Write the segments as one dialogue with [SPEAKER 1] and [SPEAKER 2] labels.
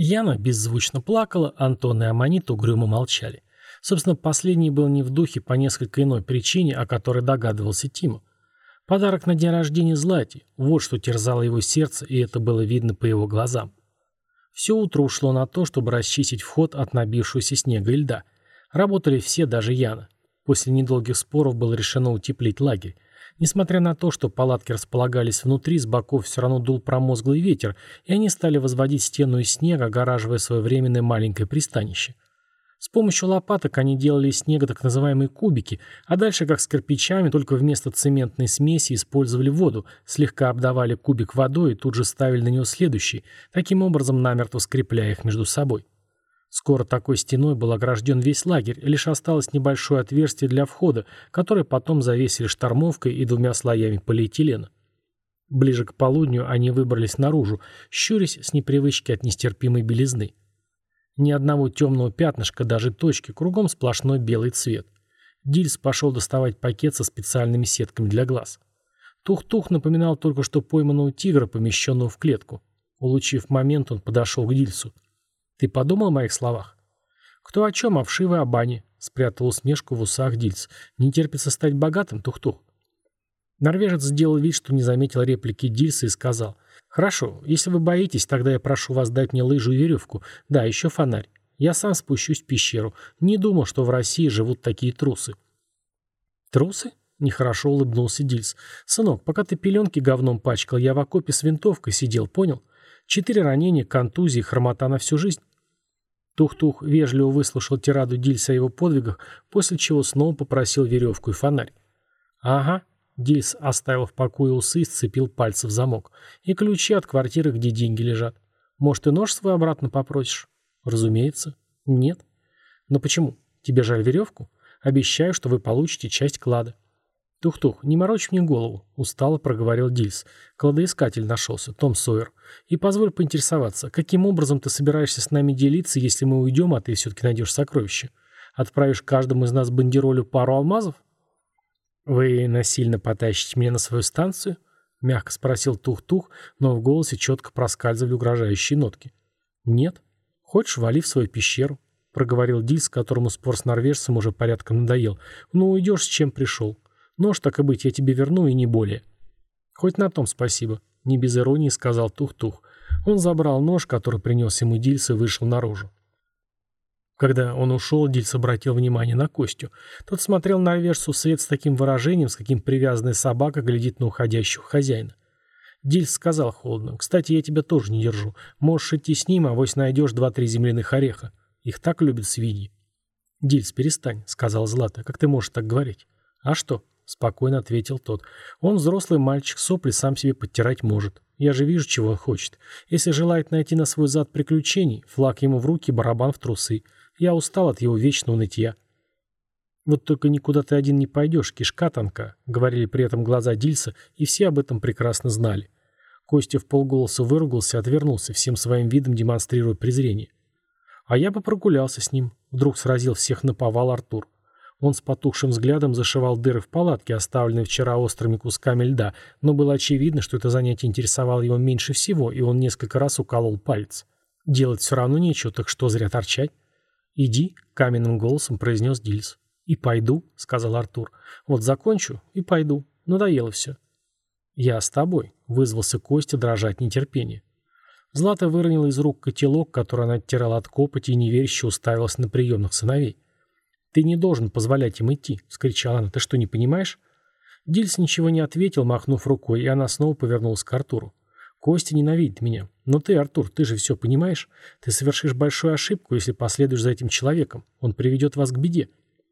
[SPEAKER 1] Яна беззвучно плакала, Антон и Аманит угрюмо молчали. Собственно, последний был не в духе по несколько иной причине, о которой догадывался Тима. Подарок на день рождения Злате, вот что терзало его сердце, и это было видно по его глазам. Все утро ушло на то, чтобы расчистить вход от набившегося снега и льда. Работали все, даже Яна. После недолгих споров было решено утеплить лагерь. Несмотря на то, что палатки располагались внутри, с боков все равно дул промозглый ветер, и они стали возводить стену из снега, огораживая свое временное маленькое пристанище. С помощью лопаток они делали из снега так называемые кубики, а дальше, как с кирпичами, только вместо цементной смеси использовали воду, слегка обдавали кубик водой и тут же ставили на него следующий, таким образом намертво скрепляя их между собой. Скоро такой стеной был огражден весь лагерь, лишь осталось небольшое отверстие для входа, которое потом завесили штормовкой и 2 слоями полиэтилена. Ближе к полудню они выбрались наружу, щурясь с непривычки от нестерпимой белизны. Ни одного темного пятнышка, даже точки, кругом сплошной белый цвет. Дильс пошел доставать пакет со специальными сетками для глаз. Тух-тух напоминал только что пойманного тигра, помещенного в клетку. Улучив момент, он подошел к Дильсу. «Ты подумал о моих словах?» «Кто о чем, а вшивы о бане», — спрятал усмешку в усах Дильс. «Не терпится стать богатым, Тух-тух». Норвежец сделал вид, что не заметил реплики Дильса и сказал: «Хорошо, если вы боитесь, тогда я прошу вас дать мне лыжу и веревку. Да, еще фонарь. Я сам спущусь в пещеру. Не думал, что в России живут такие трусы». «Трусы?» — нехорошо улыбнулся Дильс. «Сынок, пока ты пеленки говном пачкал, я в окопе с винтовкой сидел, понял? 4 ранения, контузии, хромота на всю жизнь». Тух-тух вежливо выслушал тираду Дильса о его подвигах, после чего снова попросил веревку и фонарь. «Ага». Дильс, оставил в покое усы, сцепил пальцы в замок. «И ключи от квартиры, где деньги лежат. Может, и нож свой обратно попросишь?» «Разумеется». «Нет». «Но почему? Тебе жаль веревку? Обещаю, что вы получите часть клада». «Тух-тух, не морочь мне голову», — устало проговорил Дильс. «Кладоискатель нашелся, Том Сойер. И позволь поинтересоваться, каким образом ты собираешься с нами делиться, если мы уйдем, а ты все-таки найдешь сокровище? Отправишь каждому из нас бандеролю пару алмазов?» «Вы насильно потащите меня на свою станцию?» — мягко спросил Тух-тух, но в голосе четко проскальзывали угрожающие нотки. «Нет. Хочешь, вали в свою пещеру», — проговорил Дильс, которому спор с норвежцем уже порядком надоел. «Ну, уйдешь, с чем пришел. Нож, так и быть, я тебе верну, и не более». «Хоть на том спасибо», — не без иронии сказал Тух-тух. Он забрал нож, который принес ему Дильс, и вышел наружу. Когда он ушел, Дильс обратил внимание на Костю. Тот смотрел на норвежцу вслед с таким выражением, с каким привязанная собака глядит на уходящего хозяина. Дильс сказал холодно: «Кстати, я тебя тоже не держу. Можешь идти с ним, авось найдешь 2-3 земляных ореха. Их так любят свиньи». «Дильс, перестань», — сказал Злата. «Как ты можешь так говорить?» «А что?» — спокойно ответил тот. «Он взрослый мальчик, сопли сам себе подтирать может. Я же вижу, чего он хочет. Если желает найти на свой зад приключений, флаг ему в руки, барабан в трусы. Я устал от его вечного нытья». «Вот только никуда ты один не пойдешь, кишка тонка», — говорили при этом глаза Дильса, и все об этом прекрасно знали. Костя вполголоса выругался и отвернулся, всем своим видом демонстрируя презрение. «А я бы прогулялся с ним», — вдруг сразил всех наповал Артур. Он с потухшим взглядом зашивал дыры в палатке, оставленные вчера острыми кусками льда, но было очевидно, что это занятие интересовало его меньше всего, и он несколько раз уколол палец. Делать все равно нечего, так что зря торчать? «Иди», — каменным голосом произнес Дильс. «И пойду», — сказал Артур. «Вот закончу и пойду. Надоело все». «Я с тобой», — вызвался Костя дрожать нетерпение. Злата выронила из рук котелок, который она оттирала от копоти, и неверяще уставилась на приемных сыновей. «Ты не должен позволять им идти», — вскричала она. «Ты что, не понимаешь?» Дильс ничего не ответил, махнув рукой, и она снова повернулась к Артуру. «Костя ненавидит меня. Но ты, Артур, ты же все понимаешь? Ты совершишь большую ошибку, если последуешь за этим человеком. Он приведет вас к беде».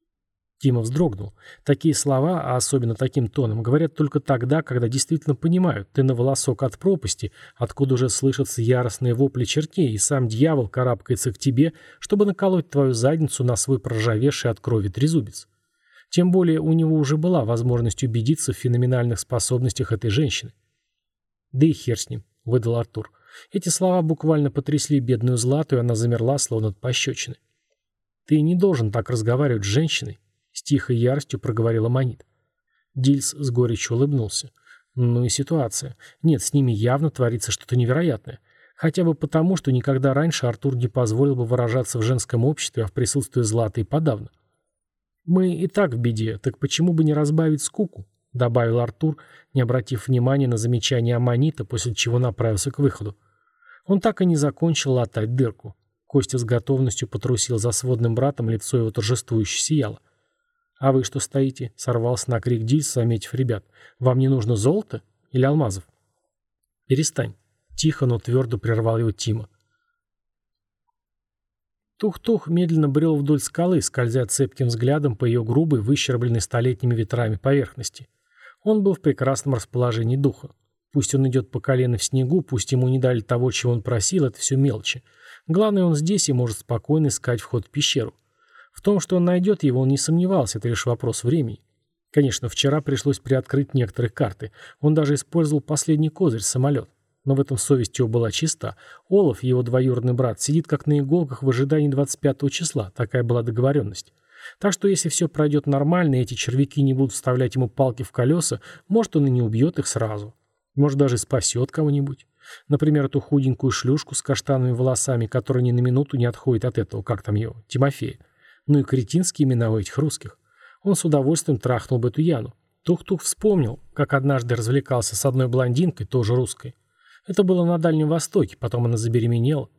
[SPEAKER 1] Тима вздрогнул. Такие слова, а особенно таким тоном, говорят только тогда, когда действительно понимают, ты на волосок от пропасти, откуда уже слышатся яростные вопли чертей, и сам дьявол карабкается к тебе, чтобы наколоть твою задницу на свой проржавевший от крови трезубец. Тем более у него уже была возможность убедиться в феноменальных способностях этой женщины. «Да и хер с ним», — выдал Артур. Эти слова буквально потрясли бедную Злату, и она замерла, словно от пощечины. «Ты не должен так разговаривать с женщиной», — с тихой яростью проговорила Аманит. Дильс с горечью улыбнулся. «Ну и ситуация. Нет, с ними явно творится что-то невероятное. Хотя бы потому, что никогда раньше Артур не позволил бы выражаться в женском обществе, а в присутствии Златы и подавно. «Мы и так в беде, так почему бы не разбавить скуку?» — добавил Артур, не обратив внимания на замечание Аманита, после чего направился к выходу. Он так и не закончил латать дырку. Костя с готовностью потрусил за сводным братом, лицо его торжествующе сияло. «А вы что стоите?» — сорвался на крик Дильс, заметив ребят. «Вам не нужно золото или алмазов?» «Перестань». Тихо, но твердо прервал его Тима. Тух-тух медленно брел вдоль скалы, скользя цепким взглядом по ее грубой, выщербленной столетними ветрами поверхности. Он был в прекрасном расположении духа. Пусть он идет по колено в снегу, пусть ему не дали того, чего он просил, это все мелочи. Главное, он здесь и может спокойно искать вход в пещеру. В том, что он найдет его, он не сомневался, это лишь вопрос времени. Конечно, вчера пришлось приоткрыть некоторые карты. Он даже использовал последний козырь — самолет. Но в этом совесть его была чиста. Олаф, его двоюродный брат, сидит как на иголках в ожидании 25 числа. Такая была договоренность. Так что если все пройдет нормально, и эти червяки не будут вставлять ему палки в колеса, может, он и не убьет их сразу. Может, даже спасет кого-нибудь. Например, эту худенькую шлюшку с каштановыми волосами, которая ни на минуту не отходит от этого, как там его, Тимофея. Ну и кретинские имена у этих русских. Он с удовольствием трахнул бы эту Яну. Тух-тух вспомнил, как однажды развлекался с одной блондинкой, тоже русской. Это было на Дальнем Востоке, потом она забеременела.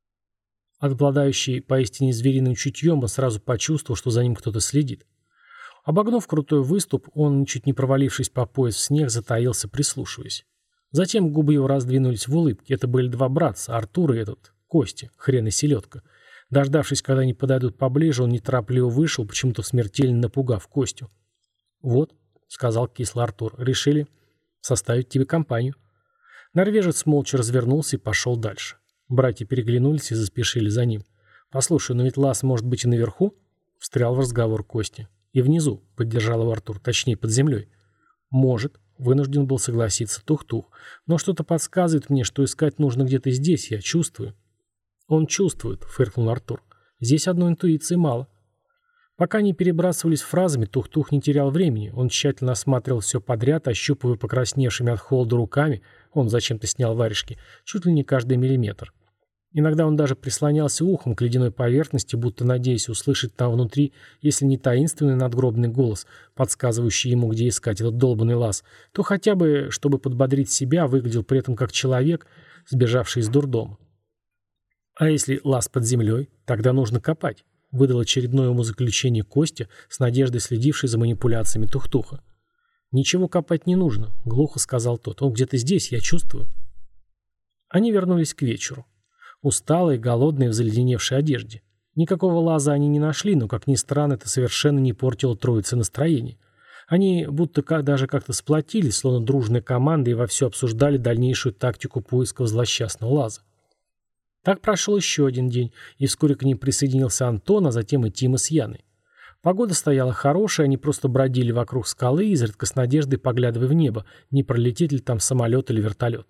[SPEAKER 1] Обладающий поистине звериным чутьем, он сразу почувствовал, что за ним кто-то следит. Обогнув крутой выступ, он, чуть не провалившись по пояс в снег, затаился, прислушиваясь. Затем губы его раздвинулись в улыбке. Это были два братца, Артур и этот, Костя, хрен и селедка. Дождавшись, когда они подойдут поближе, он неторопливо вышел, почему-то смертельно напугав Костю. «Вот», — сказал кисло Артур, — «решили составить тебе компанию». Норвежец молча развернулся и пошел дальше. Братья переглянулись и заспешили за ним. «Послушай, но ведь лаз может быть и наверху?» — встрял в разговор Костя. «И внизу», — поддержал его Артур, — «точнее, под землей». «Может», — вынужден был согласиться Тух-тух. «Но что-то подсказывает мне, что искать нужно где-то здесь, я чувствую». «Он чувствует», — фыркнул Артур. «Здесь одной интуиции мало». Пока они перебрасывались фразами, Тух-тух не терял времени. Он тщательно осматривал все подряд, ощупывая покрасневшими от холода руками, он зачем-то снял варежки, чуть ли не каждый миллиметр. Иногда он даже прислонялся ухом к ледяной поверхности, будто надеясь услышать там внутри, если не таинственный надгробный голос, подсказывающий ему, где искать этот долбанный лаз, то хотя бы, чтобы подбодрить себя, выглядел при этом как человек, сбежавший из дурдома. «А если лаз под землей, тогда нужно копать», — выдал очередное умозаключение Костя, с надеждой следивший за манипуляциями Тух-туха. «Ничего копать не нужно», — глухо сказал тот. «Он где-то здесь, я чувствую». Они вернулись к вечеру. Усталые, голодные, в заледеневшей одежде. Никакого лаза они не нашли, но, как ни странно, это совершенно не портило троице настроение. Они будто даже как-то сплотились, словно дружная команда, и вовсю обсуждали дальнейшую тактику поисков злосчастного лаза. Так прошел еще один день, и вскоре к ним присоединился Антон, а затем и Тима с Яной. Погода стояла хорошая, они просто бродили вокруг скалы, изредка с надеждой поглядывая в небо, не пролетит ли там самолет или вертолет.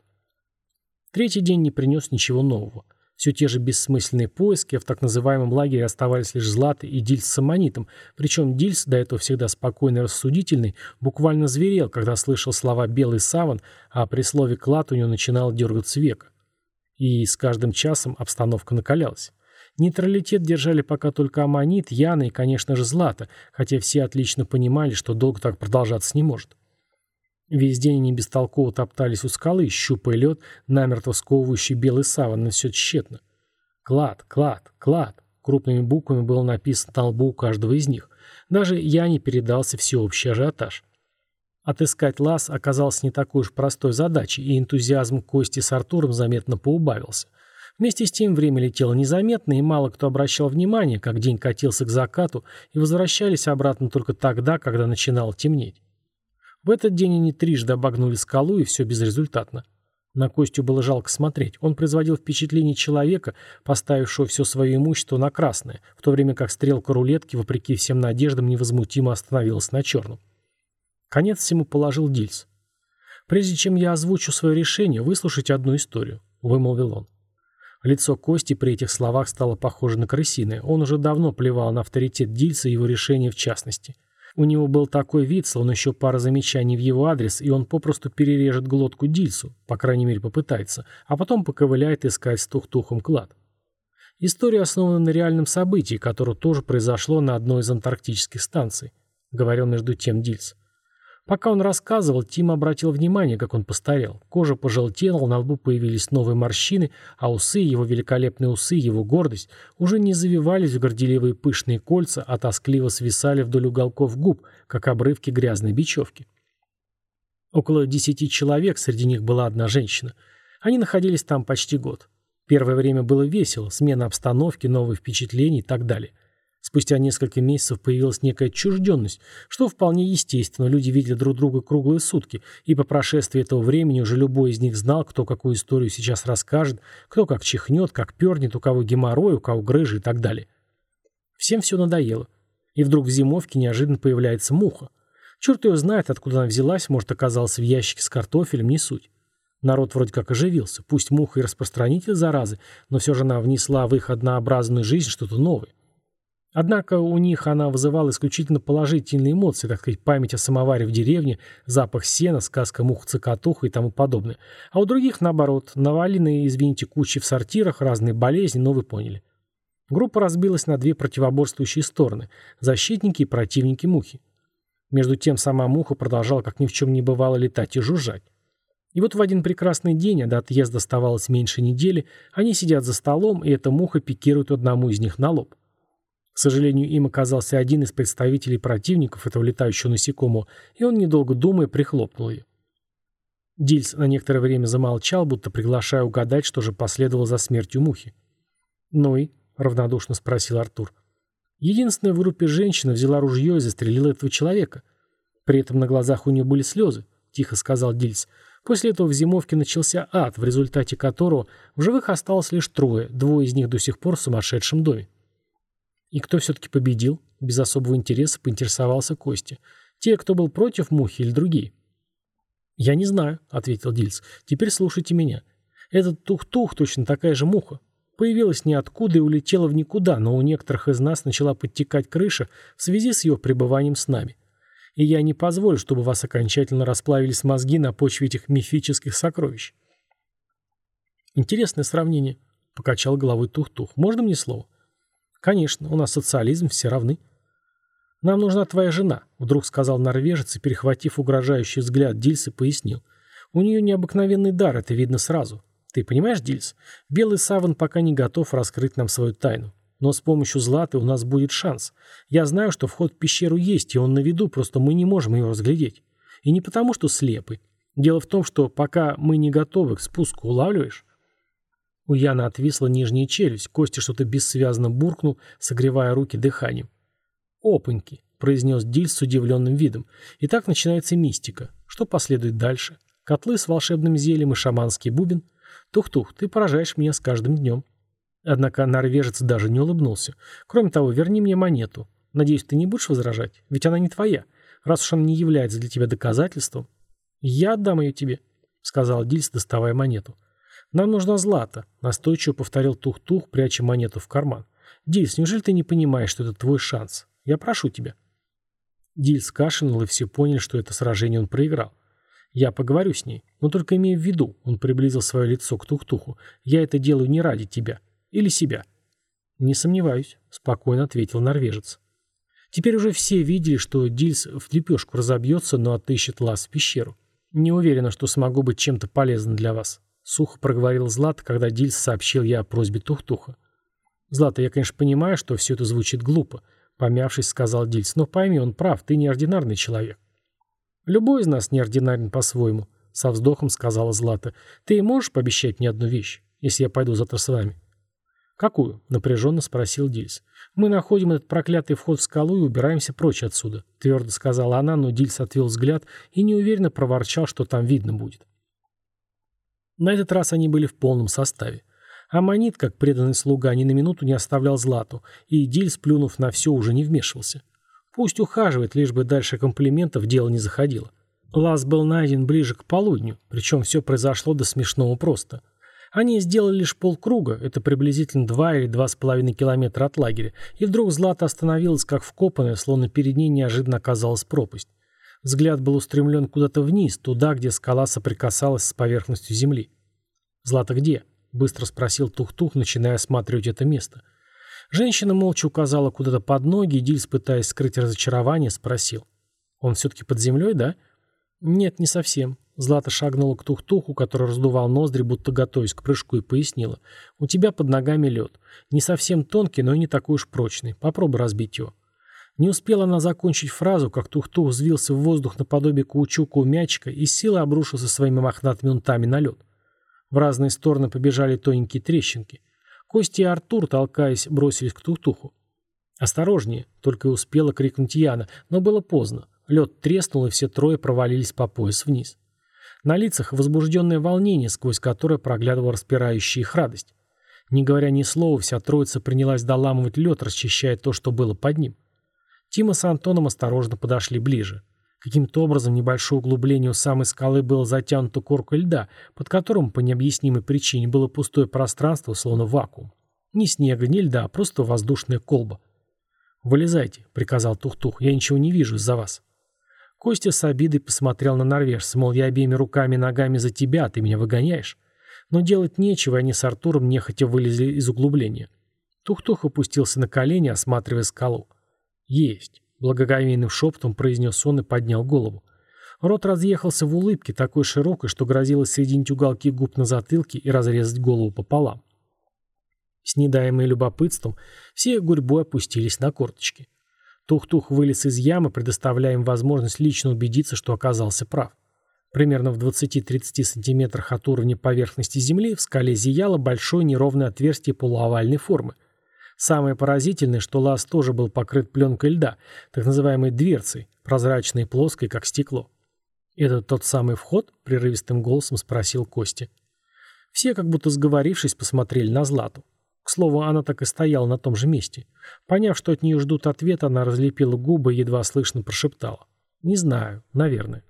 [SPEAKER 1] Третий день не принес ничего нового. Все те же бессмысленные поиски, а в так называемом лагере оставались лишь Злата и Дильс с Аммонитом, причем Дильс, до этого всегда спокойный и рассудительный, буквально зверел, когда слышал слова «белый саван», а при слове «клад» у него начинало дергаться века. И с каждым часом обстановка накалялась. Нейтралитет держали пока только Аммонит, Яна и, конечно же, Злата, хотя все отлично понимали, что долго так продолжаться не может. Весь день они бестолково топтались у скалы, щупая лед, намертво сковывающий белый саван, но все тщетно. «Клад, клад, клад» крупными буквами было написано на лбу у каждого из них. Даже Яне передался всеобщий ажиотаж. Отыскать лаз оказалось не такой уж простой задачей, и энтузиазм Кости с Артуром заметно поубавился. Вместе с тем время летело незаметно, и мало кто обращал внимание, как день катился к закату, и возвращались обратно только тогда, когда начинало темнеть. В этот день они трижды обогнули скалу, и все безрезультатно. На Костю было жалко смотреть. Он производил впечатление человека, поставившего все свое имущество на красное, в то время как стрелка рулетки, вопреки всем надеждам, невозмутимо остановилась на черном. Конец всему положил Дильс. «Прежде чем я озвучу свое решение, выслушайте одну историю», — вымолвил он. Лицо Кости при этих словах стало похоже на крысиное. Он уже давно плевал на авторитет Дильса и его решение в частности. У него был такой вид, словно еще пара замечаний в его адрес, и он попросту перережет глотку Дильсу, по крайней мере попытается, а потом поковыляет искать с Тухтухом клад. История основана на реальном событии, которое тоже произошло на одной из антарктических станций, говорил между тем Дильс. Пока он рассказывал, Тим обратил внимание, как он постарел. Кожа пожелтела, на лбу появились новые морщины, а усы, его великолепные усы, его гордость, уже не завивались в горделивые пышные кольца, а тоскливо свисали вдоль уголков губ, как обрывки грязной бечевки. Около 10 человек, среди них была одна женщина. Они находились там почти год. Первое время было весело, смена обстановки, новые впечатления и так далее. Спустя несколько месяцев появилась некая отчужденность, что вполне естественно, люди видели друг друга круглые сутки, и по прошествии этого времени уже любой из них знал, кто какую историю сейчас расскажет, кто как чихнет, как пернет, у кого геморрой, у кого грыжи и так далее. Всем все надоело. И вдруг в зимовке неожиданно появляется муха. Черт ее знает, откуда она взялась, может, оказалась в ящике с картофелем, не суть. Народ вроде как оживился, пусть муха и распространитель заразы, но все же она внесла в их однообразную жизнь что-то новое. Однако у них она вызывала исключительно положительные эмоции, так сказать, память о самоваре в деревне, запах сена, сказка муха-цокотуха и тому подобное. А у других, наоборот, наваленные, извините, кучи в сортирах, разные болезни, но вы поняли. Группа разбилась на две противоборствующие стороны – защитники и противники мухи. Между тем сама муха продолжала, как ни в чем не бывало, летать и жужжать. И вот в один прекрасный день, а до отъезда оставалось меньше недели, они сидят за столом, и эта муха пикирует одному из них на лоб. К сожалению, им оказался один из представителей противников этого летающего насекомого, и он, недолго думая, прихлопнул ее. Дильс на некоторое время замолчал, будто приглашая угадать, что же последовало за смертью мухи. «Ну и?» — равнодушно спросил Артур. Единственная в группе женщина взяла ружье и застрелила этого человека. При этом на глазах у нее были слезы, — тихо сказал Дильс. После этого в зимовке начался ад, в результате которого в живых осталось лишь трое, двое из них до сих пор в сумасшедшем доме. «И кто все-таки победил?» — без особого интереса поинтересовался Костя. «Те, кто был против мухи или другие?» «Я не знаю», — ответил Дильс. «Теперь слушайте меня. Этот тух-тух точно такая же муха. Появилась ниоткуда и улетела в никуда, но у некоторых из нас начала подтекать крыша в связи с ее пребыванием с нами. И я не позволю, чтобы у вас окончательно расплавились мозги на почве этих мифических сокровищ». «Интересное сравнение», — покачал головой тух-тух. «Можно мне слово?» «Конечно, у нас социализм, все равны». «Нам нужна твоя жена», — вдруг сказал норвежец и, перехватив угрожающий взгляд Дильса, пояснил. «У нее необыкновенный дар, это видно сразу. Ты понимаешь, Дильс, белый саван пока не готов раскрыть нам свою тайну. Но с помощью Златы у нас будет шанс. Я знаю, что вход в пещеру есть, и он на виду, просто мы не можем его разглядеть. И не потому, что слепы. Дело в том, что пока мы не готовы к спуску, улавливаешь?» У Яна отвисла нижняя челюсть, Костя что-то бессвязно буркнул, согревая руки дыханием. «Опаньки», — произнес Дильс с удивленным видом. «И так начинается мистика. Что последует дальше? Котлы с волшебным зельем и шаманский бубен? Тух-тух, ты поражаешь меня с каждым днем». Однако норвежец даже не улыбнулся. «Кроме того, верни мне монету. Надеюсь, ты не будешь возражать? Ведь она не твоя. Раз уж она не является для тебя доказательством...» «Я отдам ее тебе», — сказал Дильс, доставая монету. «Нам нужна Злата», — настойчиво повторил Тух-Тух, пряча монету в карман. «Дильс, неужели ты не понимаешь, что это твой шанс? Я прошу тебя». Дильс кашлянул, и все поняли, что это сражение он проиграл. «Я поговорю с ней, но только имея в виду», — он приблизил свое лицо к Тух-Туху, «я это делаю не ради тебя. Или себя». «Не сомневаюсь», — спокойно ответил норвежец. Теперь уже все видели, что Дильс в лепешку разобьется, но отыщет лаз в пещеру. «Не уверена, что смогу быть чем-то полезным для вас», — сухо проговорил Злата, когда Дильс сообщил я о просьбе Тух-Туха. «Злата, я, конечно, понимаю, что все это звучит глупо», — помявшись, сказал Дильс. «Но пойми, он прав, ты неординарный человек». «Любой из нас неординарен по-своему», — со вздохом сказала Злата. «Ты можешь пообещать мне одну вещь, если я пойду завтра с вами?» «Какую?» — напряженно спросил Дильс. «Мы находим этот проклятый вход в скалу и убираемся прочь отсюда», — твердо сказала она, но Дильс отвел взгляд и неуверенно проворчал, что там видно будет. На этот раз они были в полном составе. Аммонит, как преданный слуга, ни на минуту не оставлял Злату, и Дильс, плюнув на все, уже не вмешивался. Пусть ухаживает, лишь бы дальше комплиментов дело не заходило. Лаз был найден ближе к полудню, причем все произошло до смешного просто. Они сделали лишь полкруга, это приблизительно 2 или 2,5 километра от лагеря, и вдруг Злата остановилась как вкопанная, словно перед ней неожиданно оказалась пропасть. Взгляд был устремлен куда-то вниз, туда, где скала соприкасалась с поверхностью земли. «Злата где?» — быстро спросил Тух-Тух, начиная осматривать это место. Женщина молча указала куда-то под ноги, и Дильс, пытаясь скрыть разочарование, спросил. «Он все-таки под землей, да?» «Нет, не совсем». Злата шагнула к Тух-Туху, который раздувал ноздри, будто готовясь к прыжку, и пояснила. «У тебя под ногами лед. Не совсем тонкий, но и не такой уж прочный. Попробуй разбить его». Не успела она закончить фразу, как Тух-Тух взвился в воздух наподобие каучукового мячика и с силой обрушился своими мохнатыми унтами на лед. В разные стороны побежали тоненькие трещинки. Костя и Артур, толкаясь, бросились к Тух-Туху. «Осторожнее!» — только и успела крикнуть Яна, но было поздно. Лед треснул, и все трое провалились по пояс вниз. На лицах возбужденное волнение, сквозь которое проглядывала распирающая их радость. Не говоря ни слова, вся троица принялась доламывать лед, расчищая то, что было под ним. Тима с Антоном осторожно подошли ближе. Каким-то образом небольшое углубление у самой скалы было затянуто коркой льда, под которым, по необъяснимой причине, было пустое пространство, словно вакуум. Ни снега, ни льда, просто воздушная колба. «Вылезайте», — приказал Тух-Тух, — «я ничего не вижу из-за вас». Костя с обидой посмотрел на норвежца, мол, я обеими руками и ногами за тебя, а ты меня выгоняешь. Но делать нечего, и они с Артуром нехотя вылезли из углубления. Тух-Тух опустился на колени, осматривая скалу. «Есть», — благоговейным шепотом произнес он и поднял голову. Рот разъехался в улыбке, такой широкой, что грозилось соединить уголки губ на затылке и разрезать голову пополам. Снедаемые любопытством, все гурьбой опустились на корточки. Тух-Тух вылез из ямы, предоставляя им возможность лично убедиться, что оказался прав. Примерно в 20-30 сантиметрах от уровня поверхности земли в скале зияло большое неровное отверстие полуовальной формы. Самое поразительное, что лаз тоже был покрыт пленкой льда, так называемой дверцей, прозрачной и плоской, как стекло. «Это тот самый вход?» — прерывистым голосом спросил Костя. Все, как будто сговорившись, посмотрели на Злату. К слову, она так и стояла на том же месте. Поняв, что от нее ждут ответа, она разлепила губы и едва слышно прошептала. «Не знаю, наверное».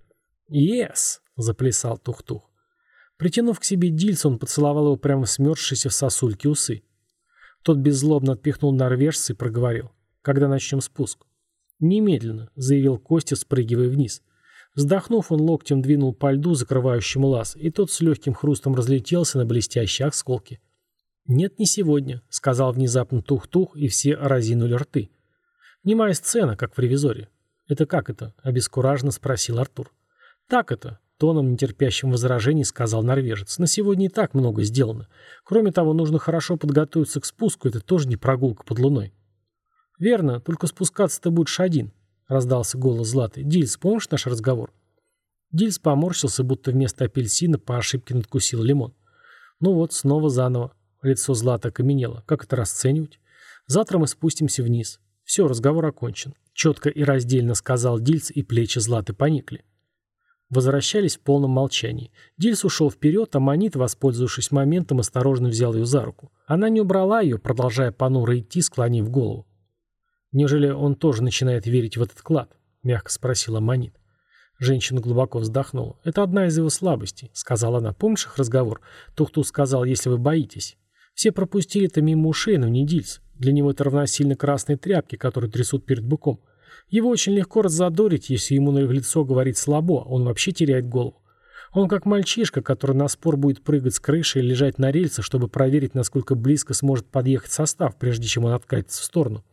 [SPEAKER 1] «Ес!» — заплясал Тух-Тух. Притянув к себе Дильса, он поцеловал его прямо в смерзшиеся в сосульки усы. Тот беззлобно отпихнул норвежца и проговорил. «Когда начнем спуск?» «Немедленно», — заявил Костя, спрыгивая вниз. Вздохнув, он локтем двинул по льду, закрывающему лаз, и тот с легким хрустом разлетелся на блестящие осколки. «Нет, не сегодня», — сказал внезапно Тух-Тух, и все разинули рты. «Немая сцена, как в «Ревизоре». «Это как это?» — обескураженно спросил Артур. «Так это», — тоном, нетерпящим возражений, сказал норвежец. «На сегодня и так много сделано. Кроме того, нужно хорошо подготовиться к спуску, это тоже не прогулка под луной». «Верно, только спускаться ты будешь один», — раздался голос Златы. «Дильс, помнишь наш разговор?» Дильс поморщился, будто вместо апельсина по ошибке надкусил лимон. «Ну вот, снова заново». Лицо Златы окаменело. «Как это расценивать? Завтра мы спустимся вниз. Все, разговор окончен», — четко и раздельно сказал Дильс, и плечи Златы поникли. Возвращались в полном молчании. Дильс ушел вперед, а Манит, воспользовавшись моментом, осторожно взял ее за руку. Она не убрала ее, продолжая понуро идти, склонив голову. «Неужели он тоже начинает верить в этот клад?» — мягко спросила Манит. Женщина глубоко вздохнула. «Это одна из его слабостей», — сказала она. «Помнишь их разговор? Тух-Тух сказал, если вы боитесь. Все пропустили это мимо ушей, но не Дильс. Для него это равносильно красной тряпке, которую трясут перед быком. Его очень легко раззадорить, если ему на лицо говорить слабо, он вообще теряет голову. Он как мальчишка, который на спор будет прыгать с крыши и лежать на рельсах, чтобы проверить, насколько близко сможет подъехать состав, прежде чем он откатится в сторону».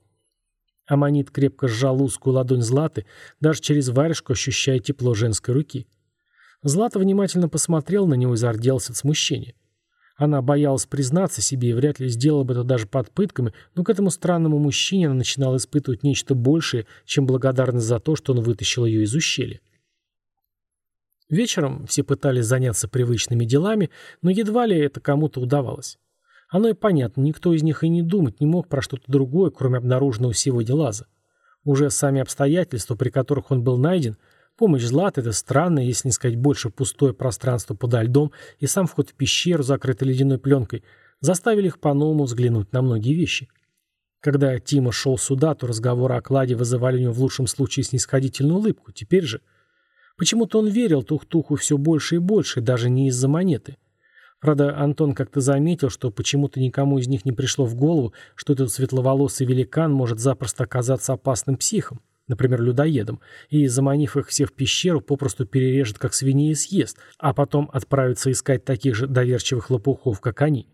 [SPEAKER 1] Аманит крепко сжал узкую ладонь Златы, даже через варежку ощущая тепло женской руки. Злата внимательно посмотрел на него и зарделась от смущения. Она боялась признаться себе и вряд ли сделала бы это даже под пытками, но к этому странному мужчине она начинала испытывать нечто большее, чем благодарность за то, что он вытащил ее из ущелья. Вечером все пытались заняться привычными делами, но едва ли это кому-то удавалось. Оно и понятно, никто из них и не думать не мог про что-то другое, кроме обнаруженного сегодня лаза. Уже сами обстоятельства, при которых он был найден, помощь Златы — это странное, если не сказать больше, пустое пространство подо льдом и сам вход в пещеру, закрытый ледяной пленкой, заставили их по-новому взглянуть на многие вещи. Когда Тима шел сюда, то разговоры о кладе вызывали у него в лучшем случае снисходительную улыбку. Теперь же... Почему-то он верил Тух-Туху все больше и больше, даже не из-за монеты. Правда, Антон как-то заметил, что почему-то никому из них не пришло в голову, что этот светловолосый великан может запросто оказаться опасным психом, например, людоедом, и, заманив их всех в пещеру, попросту перережет как свиней и съест, а потом отправится искать таких же доверчивых лопухов, как они.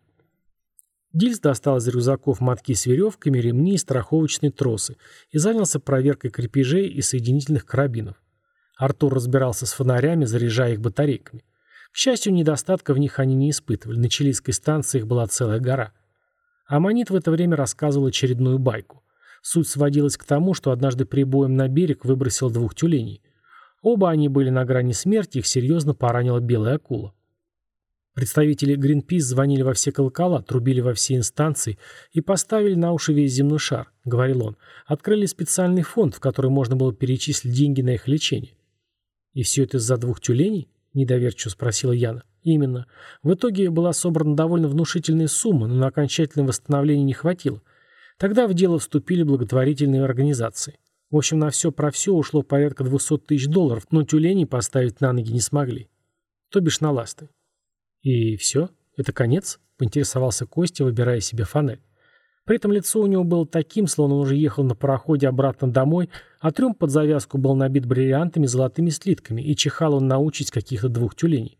[SPEAKER 1] Дильс достал из рюкзаков мотки с веревками, ремни и страховочные тросы и занялся проверкой крепежей и соединительных карабинов. Артур разбирался с фонарями, заряжая их батарейками. К счастью, недостатка в них они не испытывали. На чилийской станции их была целая гора. Аммонит в это время рассказывал очередную байку. Суть сводилась к тому, что однажды прибоем на берег выбросил 2 тюленей. Оба они были на грани смерти, их серьезно поранила белая акула. Представители Greenpeace звонили во все колокола, трубили во все инстанции и поставили на уши весь земной шар, говорил он. Открыли специальный фонд, в который можно было перечислить деньги на их лечение. И все это из-за 2 тюленей? Недоверчиво спросила Яна. Именно. В итоге была собрана довольно внушительная сумма, но на окончательное восстановление не хватило. Тогда в дело вступили благотворительные организации. В общем, на все про все ушло порядка $200 тысяч, но тюленей поставить на ноги не смогли. То бишь на ласты. «И все? Это конец?» — поинтересовался Костя, выбирая себе фонарь. При этом лицо у него было таким, словно он уже ехал на пароходе обратно домой, а трюм под завязку был набит бриллиантами, золотыми слитками, и чихал он на участь каких-то 2 тюленей.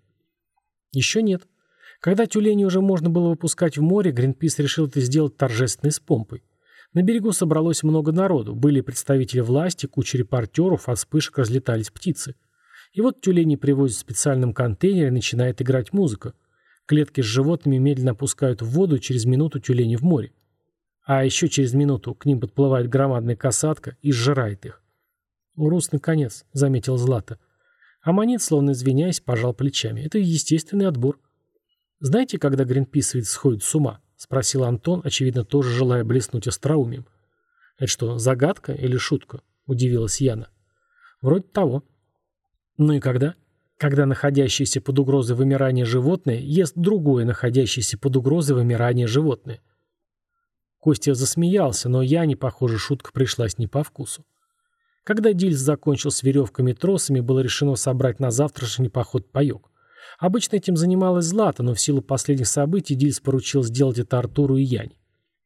[SPEAKER 1] Еще нет. Когда тюленей уже можно было выпускать в море, Гринпис решил это сделать торжественно и с помпой. На берегу собралось много народу, были представители власти, куча репортеров, от вспышек разлетались птицы. И вот тюленей привозят в специальном контейнере, начинает играть музыка. Клетки с животными медленно опускают в воду, и через минуту тюлени в море. А еще через минуту к ним подплывает громадная касатка и сжирает их. «Грустный конец», — заметил Злата. Аммонит, словно извиняясь, пожал плечами. «Это естественный отбор». «Знаете, когда гринписовец сходит с ума?» — спросил Антон, очевидно, тоже желая блеснуть остроумием. «Это что, загадка или шутка?» — удивилась Яна. «Вроде того». «Ну и когда?» «Когда находящееся под угрозой вымирания животное ест другое находящееся под угрозой вымирания животное». Костя засмеялся, но Яне, похоже, шутка пришлась не по вкусу. Когда Дильс закончил с веревками и тросами, было решено собрать на завтрашний поход паёк. Обычно этим занималась Злата, но в силу последних событий Дильс поручил сделать это Артуру и Яне.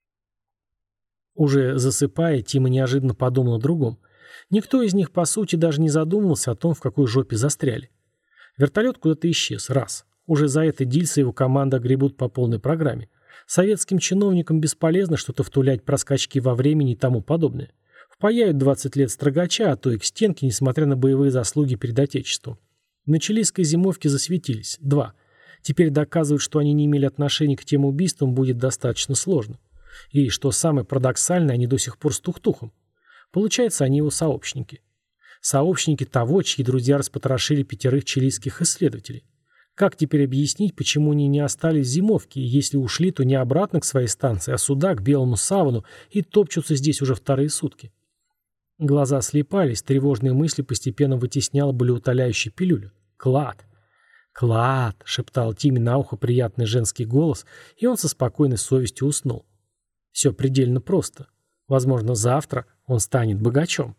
[SPEAKER 1] Уже засыпая, Тима неожиданно подумал о другом. Никто из них, по сути, даже не задумывался о том, в какой жопе застряли. Вертолет куда-то исчез, раз. Уже за это Дильс и его команда гребут по полной программе. Советским чиновникам бесполезно что-то втулять про скачки во времени и тому подобное. Впаяют 20 лет строгача, а то и к стенке, несмотря на боевые заслуги перед Отечеством. На чилийской зимовке засветились. 2. Теперь доказывают, что они не имели отношения к тем убийствам, будет достаточно сложно. И, что самое парадоксальное, они до сих пор с Тухтухом. Получается, они его сообщники. Сообщники того, чьи друзья распотрошили 5 чилийских исследователей. Как теперь объяснить, почему они не остались в зимовке, и если ушли, то не обратно к своей станции, а сюда, к белому савану, и топчутся здесь уже 2 сутки? Глаза слепались, тревожные мысли постепенно вытесняла болеутоляющая пилюля. «Клад! Клад!» — шептал Тиме на ухо приятный женский голос, и он со спокойной совестью уснул. Все предельно просто. Возможно, завтра он станет богачом.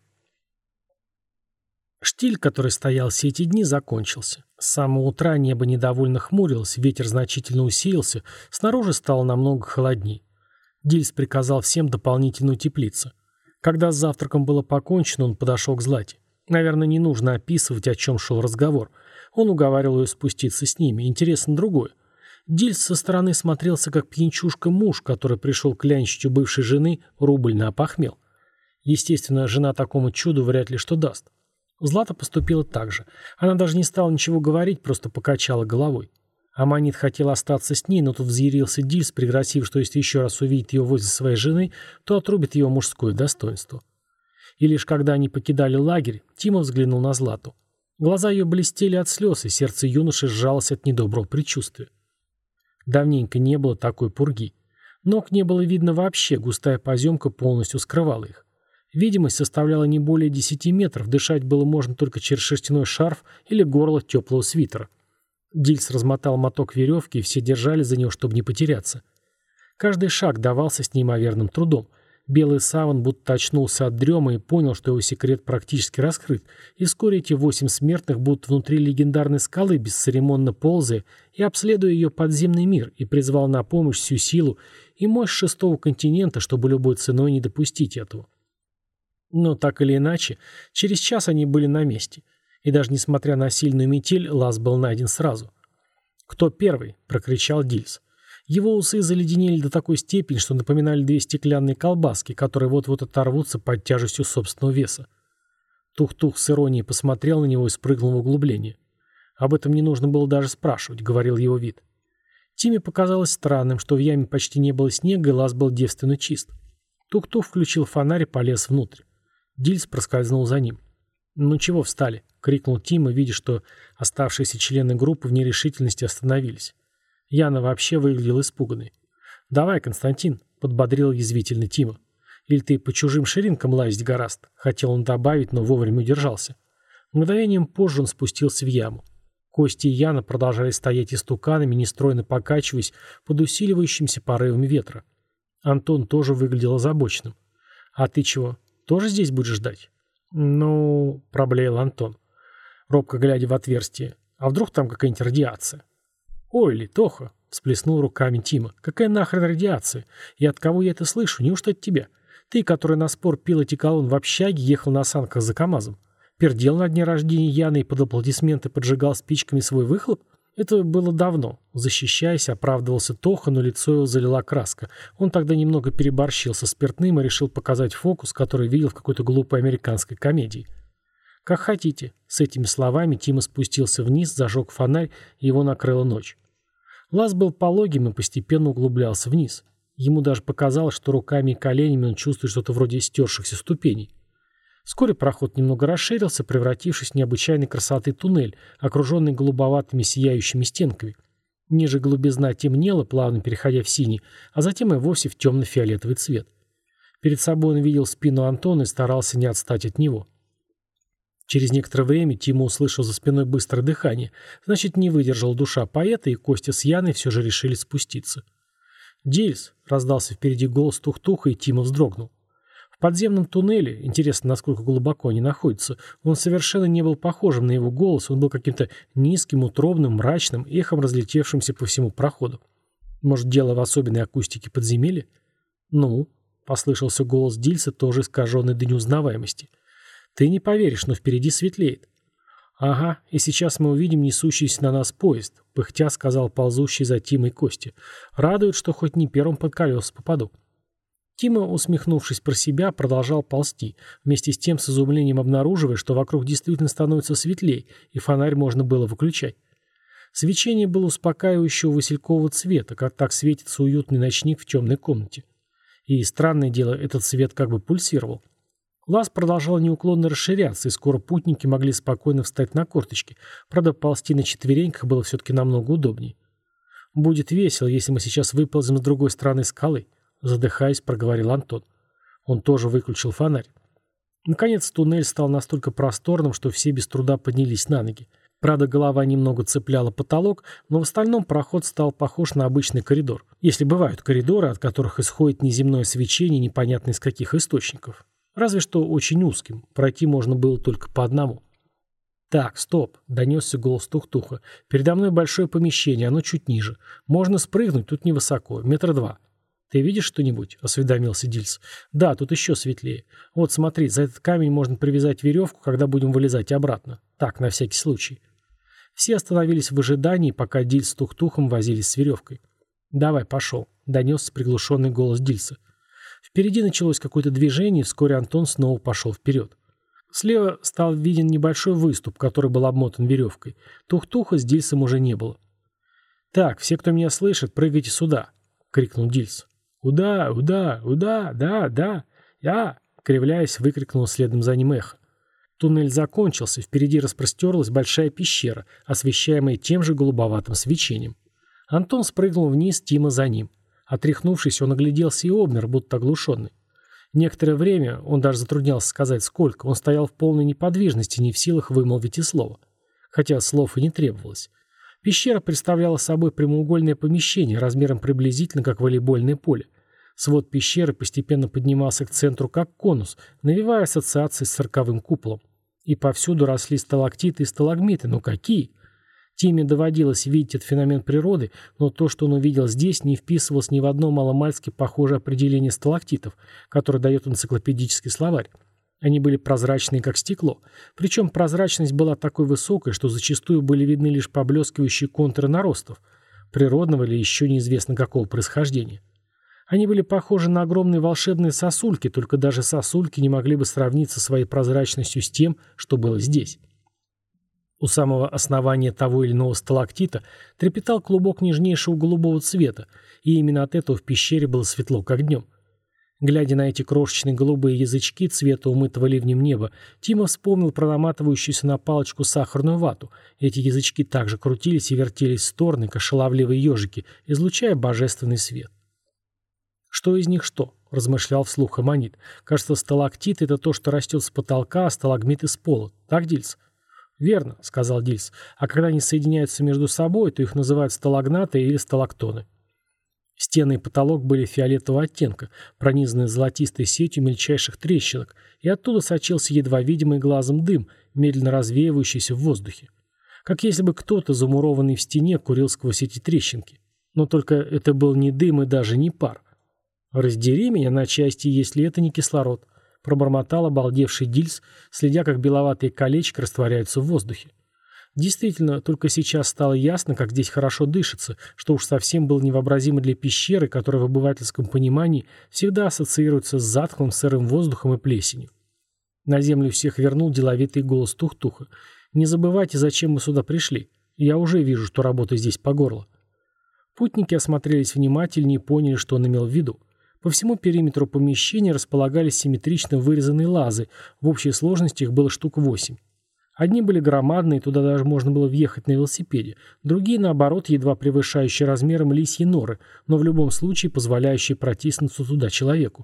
[SPEAKER 1] Штиль, который стоял все эти дни, закончился. С самого утра небо недовольно хмурилось, ветер значительно усилился, снаружи стало намного холодней. Дильс приказал всем дополнительно утеплиться. Когда с завтраком было покончено, он подошел к Злате. Наверное, не нужно описывать, о чем шел разговор. Он уговаривал ее спуститься с ними. Интересно другое. Дильс со стороны смотрелся, как пьянчушка-муж, который пришел к клянчить бывшей жены рубль на опохмел. Естественно, жена такому чуду вряд ли что даст. Злата поступила так же. Она даже не стала ничего говорить, просто покачала головой. Аммонит хотел остаться с ней, но тут взъярился Дильс, пригрозив, что если еще раз увидит ее возле своей жены, то отрубит его мужское достоинство. И лишь когда они покидали лагерь, Тима взглянул на Злату. Глаза ее блестели от слез, и сердце юноши сжалось от недоброго предчувствия. Давненько не было такой пурги. Ног не было видно вообще, густая поземка полностью скрывала их. Видимость составляла не более 10 метров, дышать было можно только через шерстяной шарф или горло теплого свитера. Дильс размотал моток веревки, и все держали за него, чтобы не потеряться. Каждый шаг давался с неимоверным трудом. Белый саван будто очнулся от дрема и понял, что его секрет практически раскрыт, и вскоре эти 8 смертных будут внутри легендарной скалы, бесцеремонно ползая и обследуя ее подземный мир, и призвал на помощь всю силу и мощь шестого континента, чтобы любой ценой не допустить этого. Но так или иначе, через час они были на месте, и даже несмотря на сильную метель, лаз был найден сразу. «Кто первый?» — прокричал Дильс. Его усы заледенели до такой степени, что напоминали 2 стеклянные колбаски, которые вот-вот оторвутся под тяжестью собственного веса. Тух-Тух с иронией посмотрел на него и спрыгнул в углубление. «Об этом не нужно было даже спрашивать», — говорил его вид. Тиме показалось странным, что в яме почти не было снега, и лаз был девственно чист. Тух-Тух включил фонарь и полез внутрь. Дильс проскользнул за ним. «Ну чего встали?» — крикнул Тима, видя, что оставшиеся члены группы в нерешительности остановились. Яна вообще выглядела испуганной. «Давай, Константин», — подбодрил язвительно Тима. «Или ты по чужим ширинкам лазить гораст?» — хотел он добавить, но вовремя удержался. Мгновением позже он спустился в яму. Кости и Яна продолжали стоять истуканами, нестройно покачиваясь под усиливающимися порывами ветра. Антон тоже выглядел озабоченным. «А ты чего, тоже здесь будешь ждать?» «Ну...» — проблеял Антон, робко глядя в отверстие. «А вдруг там какая-нибудь радиация?» «Ой, Литоха!» — всплеснул руками Тима. «Какая нахрен радиация? И от кого я это слышу? Неужто от тебя? Ты, который на спор пил эти колонн в общаге, ехал на санках за КамАЗом, пердел на дне рождения Яны и под аплодисменты поджигал спичками свой выхлоп? Это было давно». Защищаясь, оправдывался Тоха, но лицо его залила краска. Он тогда немного переборщил со спиртным и решил показать фокус, который видел в какой-то глупой американской комедии. «Как хотите». С этими словами Тима спустился вниз, зажег фонарь, и его накрыла ночь. Лаз был пологим и постепенно углублялся вниз. Ему даже показалось, что руками и коленями он чувствует что-то вроде стершихся ступеней. Вскоре проход немного расширился, превратившись в необычайной красоты туннель, окруженный голубоватыми сияющими стенками. Ниже голубизна темнела, плавно переходя в синий, а затем и вовсе в темно-фиолетовый цвет. Перед собой он видел спину Антона и старался не отстать от него. Через некоторое время Тима услышал за спиной быстрое дыхание. Значит, не выдержала душа поэта, и Костя с Яной все же решили спуститься. «Дильс!» — раздался впереди голос Тух-Туха, и Тима вздрогнул. В подземном туннеле, интересно, насколько глубоко они находятся, он совершенно не был похожим на его голос, он был каким-то низким, утробным, мрачным, эхом разлетевшимся по всему проходу. Может, дело в особенной акустике подземелья? «Ну?» — послышался голос Дильса, тоже искаженный до неузнаваемости. «Ты не поверишь, но впереди светлеет». «Ага, и сейчас мы увидим несущийся на нас поезд», — пыхтя сказал ползущий за Тимой Костя. «Радует, что хоть не первым под колеса попаду». Тима, усмехнувшись про себя, продолжал ползти, вместе с тем с изумлением обнаруживая, что вокруг действительно становится светлее, и фонарь можно было выключать. Свечение было успокаивающего василькового цвета, как так светится уютный ночник в темной комнате. И, странное дело, этот свет как бы пульсировал. Лаз продолжал неуклонно расширяться, и скоро путники могли спокойно встать на корточки. Правда, ползти на четвереньках было все-таки намного удобнее. «Будет весело, если мы сейчас выползем с другой стороны скалы», — задыхаясь, проговорил Антон. Он тоже выключил фонарь. Наконец туннель стал настолько просторным, что все без труда поднялись на ноги. Правда, голова немного цепляла потолок, но в остальном проход стал похож на обычный коридор. Если бывают коридоры, от которых исходит неземное свечение, непонятно из каких источников. Разве что очень узким. Пройти можно было только по одному. «Так, стоп», — донесся голос Тух-Туха. «Передо мной большое помещение, оно чуть ниже. Можно спрыгнуть, тут невысоко, 2 метра. «Ты видишь что-нибудь?» — осведомился Дильс. «Да, тут еще светлее. Вот смотри, за этот камень можно привязать веревку, когда будем вылезать обратно. Так, на всякий случай». Все остановились в ожидании, пока Дильс с Тух-Тухом возились с веревкой. «Давай, пошел», — донесся приглушенный голос Дильса. Впереди началось какое-то движение, и вскоре Антон снова пошел вперед. Слева стал виден небольшой выступ, который был обмотан веревкой. Тух-Туха с Дильсом уже не было. «Так, все, кто меня слышит, прыгайте сюда», — крикнул Дильс. «Уда, уда, уда, да, я!» — кривляясь, выкрикнул следом за ним эхо. Туннель закончился, впереди распростерлась большая пещера, освещаемая тем же голубоватым свечением. Антон спрыгнул вниз, Тима за ним. Отряхнувшись, он огляделся и обмер, будто оглушенный. Некоторое время, он даже затруднялся сказать сколько, он стоял в полной неподвижности, не в силах вымолвить и слова. Хотя слов и не требовалось. Пещера представляла собой прямоугольное помещение, размером приблизительно как волейбольное поле. Свод пещеры постепенно поднимался к центру как конус, навевая ассоциации с цирковым куполом. И повсюду росли сталактиты и сталагмиты, но какие? Тиме доводилось видеть этот феномен природы, но то, что он увидел здесь, не вписывалось ни в одно маломальски похожее определение сталактитов, которое дает энциклопедический словарь. Они были прозрачные, как стекло. Причем прозрачность была такой высокой, что зачастую были видны лишь поблескивающие контуры наростов, природного или еще неизвестно какого происхождения. Они были похожи на огромные волшебные сосульки, только даже сосульки не могли бы сравниться своей прозрачностью с тем, что было здесь. У самого основания того или иного сталактита трепетал клубок нежнейшего голубого цвета, и именно от этого в пещере было светло, как днем. Глядя на эти крошечные голубые язычки цвета умытого ливнем неба, Тима вспомнил про наматывающуюся на палочку сахарную вату. Эти язычки также крутились и вертелись в стороны, как шаловливые ежики, излучая божественный свет. «Что из них что?» — размышлял вслух Аммонит. «Кажется, сталактит — это то, что растет с потолка, а сталагмит — из пола. Так, Дильс?» «Верно», — сказал Дильс. «А когда они соединяются между собой, то их называют сталагнаты или сталактоны». Стены и потолок были фиолетового оттенка, пронизанные золотистой сетью мельчайших трещинок, и оттуда сочился едва видимый глазом дым, медленно развеивающийся в воздухе. Как если бы кто-то, замурованный в стене, курил сквозь эти трещинки. Но только это был не дым и даже не пар. «Раздери меня на части, если это не кислород», — пробормотал обалдевший Дильс, следя, как беловатые колечки растворяются в воздухе. Действительно, только сейчас стало ясно, как здесь хорошо дышится, что уж совсем было невообразимо для пещеры, которая в обывательском понимании всегда ассоциируется с затхлым сырым воздухом и плесенью. На землю всех вернул деловитый голос Тух-Туха. «Не забывайте, зачем мы сюда пришли. Я уже вижу, что работа здесь по горло». Путники осмотрелись внимательнее и поняли, что он имел в виду. По всему периметру помещения располагались симметрично вырезанные лазы, в общей сложности их было штук 8. Одни были громадные, туда даже можно было въехать на велосипеде, другие, наоборот, едва превышающие размером лисьи норы, но в любом случае позволяющие протиснуться туда человеку.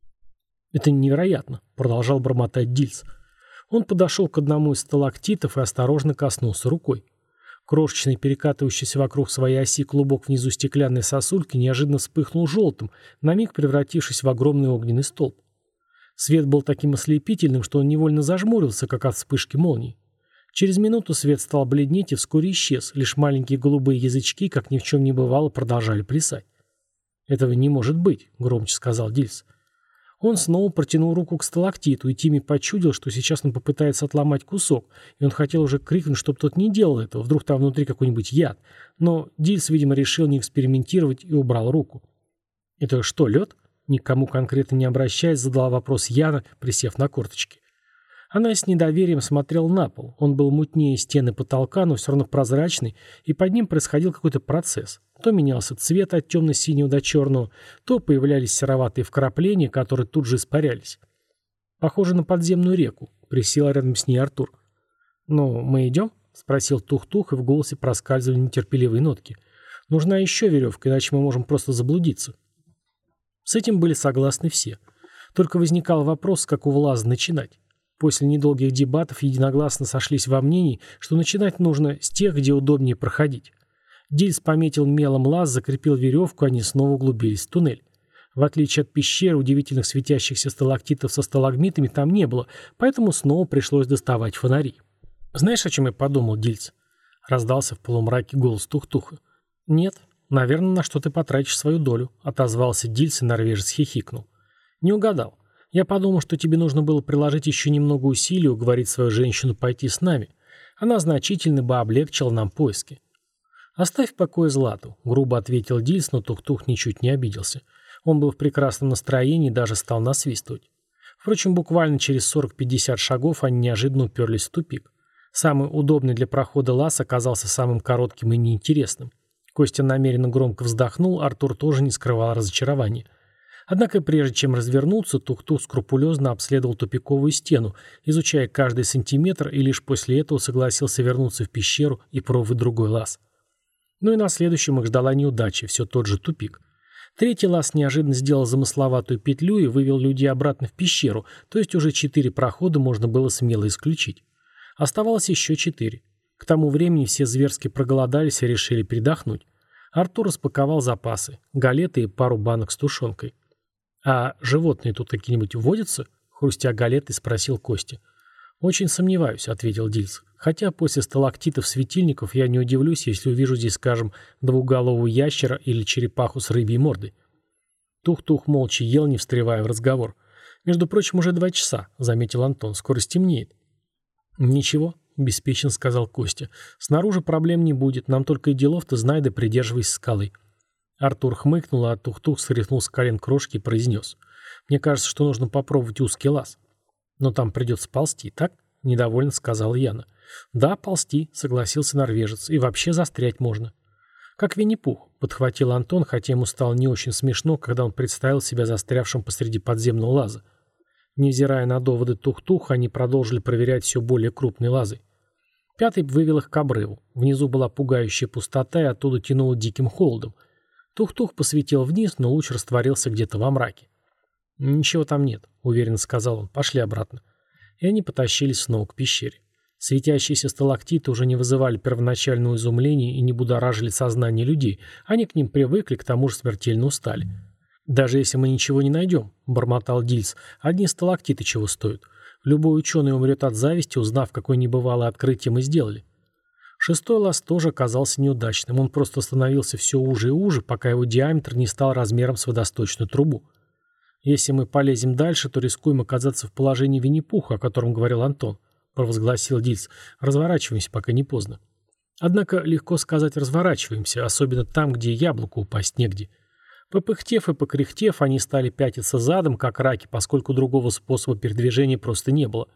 [SPEAKER 1] «Это невероятно», — продолжал бормотать Дильс. Он подошел к одному из сталактитов и осторожно коснулся рукой. Крошечный, перекатывающийся вокруг своей оси клубок внизу стеклянной сосульки неожиданно вспыхнул желтым, на миг превратившись в огромный огненный столб. Свет был таким ослепительным, что он невольно зажмурился, как от вспышки молнии. Через минуту свет стал бледнеть и вскоре исчез, лишь маленькие голубые язычки, как ни в чем не бывало, продолжали плясать. «Этого не может быть», — громче сказал Дильс. Он снова протянул руку к сталактиту, и Тимми почудил, что сейчас он попытается отломать кусок, и он хотел уже крикнуть, чтобы тот не делал этого, вдруг там внутри какой-нибудь яд. Но Дильс, видимо, решил не экспериментировать и убрал руку. «Это что, лед?» Никому конкретно не обращаясь, задала вопрос Яна, присев на корточки. Она с недоверием смотрела на пол. Он был мутнее стены потолка, но все равно прозрачный, и под ним происходил какой-то процесс. То менялся цвет от темно-синего до черного, то появлялись сероватые вкрапления, которые тут же испарялись. «Похоже на подземную реку», — присел рядом с ней Артур. «Ну, мы идем?» — спросил Тух-Тух, и в голосе проскальзывали нетерпеливые нотки. «Нужна еще веревка, иначе мы можем просто заблудиться». С этим были согласны все. Только возникал вопрос, с какого лаза начинать. После недолгих дебатов единогласно сошлись во мнении, что начинать нужно с тех, где удобнее проходить. Дильс пометил мелом лаз, закрепил веревку, они снова углубились в туннель. В отличие от пещеры, удивительных светящихся сталактитов со сталагмитами там не было, поэтому снова пришлось доставать фонари. «Знаешь, о чем я подумал, Дильс?» — раздался в полумраке голос Тух-Туха. «Нет, наверное, на что ты потратишь свою долю», — отозвался Дильс, и норвежец хихикнул. «Не угадал. Я подумал, что тебе нужно было приложить еще немного усилий, уговорить свою женщину пойти с нами. Она значительно бы облегчила нам поиски». «Оставь в покое Злату», — грубо ответил Дильс, но Тух-Тух ничуть не обиделся. Он был в прекрасном настроении и даже стал насвистывать. Впрочем, буквально через 40-50 шагов они неожиданно уперлись в тупик. Самый удобный для прохода лаз оказался самым коротким и неинтересным. Костя намеренно громко вздохнул, Артур тоже не скрывал разочарования. Однако прежде чем развернуться, Тух-Тух скрупулезно обследовал тупиковую стену, изучая каждый сантиметр, и лишь после этого согласился вернуться в пещеру и пробовать другой лаз. Ну и на следующем их ждала неудача, все тот же тупик. Третий лаз неожиданно сделал замысловатую петлю и вывел людей обратно в пещеру, то есть уже 4 прохода можно было смело исключить. Оставалось еще 4. К тому времени все зверски проголодались и решили передохнуть. Артур распаковал запасы, галеты и пару банок с тушенкой. «А животные тут какие-нибудь водятся?» — хрустя галетой спросил Костя. «Очень сомневаюсь», — ответил Дильс. «Хотя после сталактитов-светильников я не удивлюсь, если увижу здесь, скажем, двуголового ящера или черепаху с рыбьей мордой». Тух-тух молча ел, не встревая в разговор. «Между прочим, уже 2 часа», — заметил Антон. «Скоро стемнеет». «Ничего», — беспечно сказал Костя. «Снаружи проблем не будет. Нам только и делов-то знай да придерживайся скалы». Артур хмыкнул, а Тух-тух стряхнул с колен крошки и произнес. «Мне кажется, что нужно попробовать узкий лаз». «Но там придется ползти, так?» — недовольно сказала Яна. «Да, ползти», — согласился норвежец. «И вообще застрять можно». «Как Винни-Пух», — подхватил Антон, хотя ему стало не очень смешно, когда он представил себя застрявшим посреди подземного лаза. Невзирая на доводы Тух-Туха, они продолжили проверять все более крупные лазы. 5-й вывел их к обрыву. Внизу была пугающая пустота, и оттуда тянуло диким холодом. Тух-Тух посветил вниз, но луч растворился где-то во мраке. «Ничего там нет», — уверенно сказал он. «Пошли обратно». И они потащились снова к пещере. Светящиеся сталактиты уже не вызывали первоначального изумления и не будоражили сознание людей. Они к ним привыкли, к тому же смертельно устали. «Даже если мы ничего не найдем», — бормотал Дильс, — «одни сталактиты чего стоят. Любой ученый умрет от зависти, узнав, какое небывалое открытие мы сделали». 6-й лаз тоже оказался неудачным. Он просто становился все уже и уже, пока его диаметр не стал размером с водосточную трубу. «Если мы полезем дальше, то рискуем оказаться в положении Винни-Пуха, о котором говорил Антон», — провозгласил Дильс. «Разворачиваемся, пока не поздно». Однако легко сказать «разворачиваемся», особенно там, где яблоку упасть негде. Попыхтев и покряхтев, они стали пятиться задом, как раки, поскольку другого способа передвижения просто не было.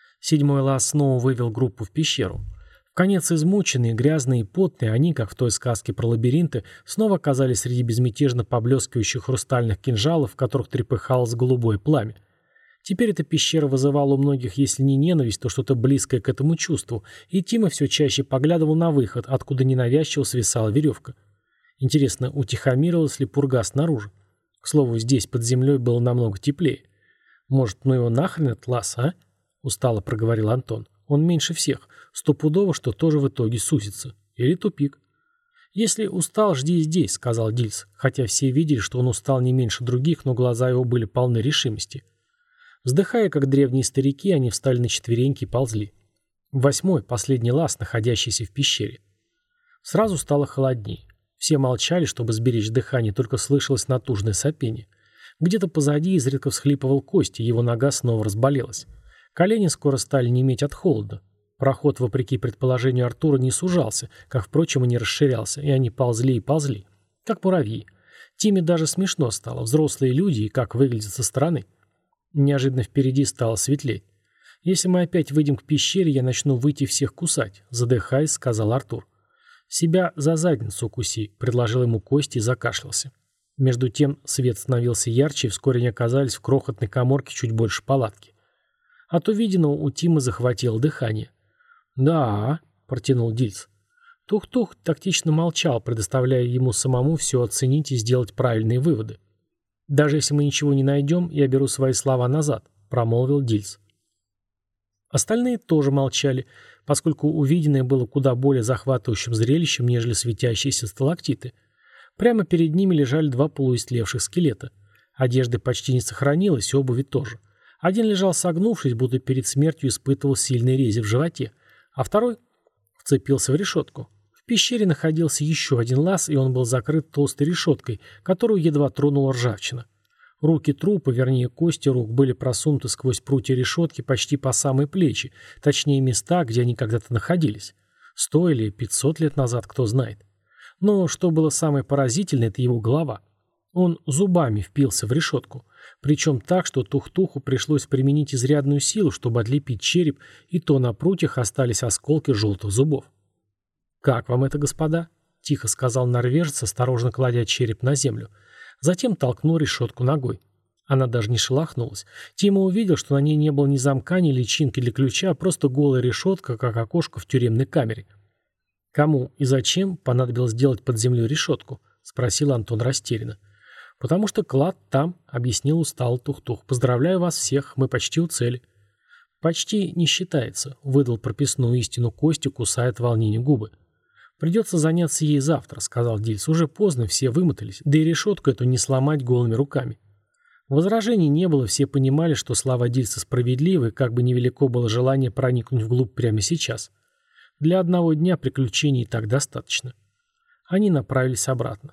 [SPEAKER 1] 7-й лаз снова вывел группу в пещеру. Вконец измученные, грязные и потные, они, как в той сказке про лабиринты, снова оказались среди безмятежно поблескивающих хрустальных кинжалов, в которых трепыхалось голубое пламя. Теперь эта пещера вызывала у многих, если не ненависть, то что-то близкое к этому чувству, и Тима все чаще поглядывал на выход, откуда ненавязчиво свисала веревка. Интересно, утихомировалась ли пурга снаружи? К слову, здесь, под землей, было намного теплее. «Может, ну его нахрен этот лаз, а?» — устало проговорил Антон. «Он меньше всех. Стопудово, что тоже в итоге сузится. Или тупик». «Если устал, жди здесь», — сказал Дильс, хотя все видели, что он устал не меньше других, но глаза его были полны решимости. Вздыхая, как древние старики, они встали на четвереньки и ползли. 8-й, последний лаз, находящийся в пещере. Сразу стало холоднее. Все молчали, чтобы сберечь дыхание, только слышалось натужное сопение. Где-то позади изредка всхлипывал Костя, его нога снова разболелась. Колени скоро стали неметь от холода. Проход, вопреки предположению Артура, не сужался, как, впрочем, и не расширялся, и они ползли и ползли, как муравьи. Тиме даже смешно стало, взрослые люди и как выглядят со стороны. Неожиданно впереди стало светлеть. «Если мы опять выйдем к пещере, я начну выйти всех кусать», — задыхаясь, сказал Артур. «Себя за задницу укуси», — предложил ему Костя и закашлялся. Между тем свет становился ярче, и вскоре они оказались в крохотной каморке чуть больше палатки. От увиденного у Тима захватило дыхание. «Да», — протянул Дильс. Тух-тух тактично молчал, предоставляя ему самому все оценить и сделать правильные выводы. «Даже если мы ничего не найдем, я беру свои слова назад», — промолвил Дильс. Остальные тоже молчали, поскольку увиденное было куда более захватывающим зрелищем, нежели светящиеся сталактиты. Прямо перед ними лежали 2 полуистлевших скелета. Одежды почти не сохранилось, и обуви тоже. Один лежал согнувшись, будто перед смертью испытывал сильные рези в животе, а второй вцепился в решетку. В пещере находился еще один лаз, и он был закрыт толстой решеткой, которую едва тронула ржавчина. Руки трупа, вернее кости рук, были просунуты сквозь прутья решетки почти по самые плечи, точнее места, где они когда-то находились. 100 или 500 лет назад, кто знает. Но что было самое поразительное, это его голова. Он зубами впился в решетку, причем так, что Тух-Туху пришлось применить изрядную силу, чтобы отлепить череп, и то на прутьях остались осколки желтых зубов. «Как вам это, господа?» — тихо сказал норвежец, осторожно кладя череп на землю. Затем толкнул решетку ногой. Она даже не шелохнулась. Тима увидел, что на ней не было ни замка, ни личинки для ключа, а просто голая решетка, как окошко в тюремной камере. «Кому и зачем понадобилось делать под землей решетку?» — спросил Антон растерянно. «Потому что клад там», — объяснил усталый Тух-Тух. «Поздравляю вас всех, мы почти у цели». «Почти не считается», — выдал прописную истину Костя, кусая от волнения губы. «Придется заняться ей завтра», — сказал Дильс. «Уже поздно, все вымотались, да и решетку эту не сломать голыми руками». Возражений не было, все понимали, что слова Дильса справедливы, как бы невелико было желание проникнуть вглубь прямо сейчас. Для одного дня приключений и так достаточно. Они направились обратно.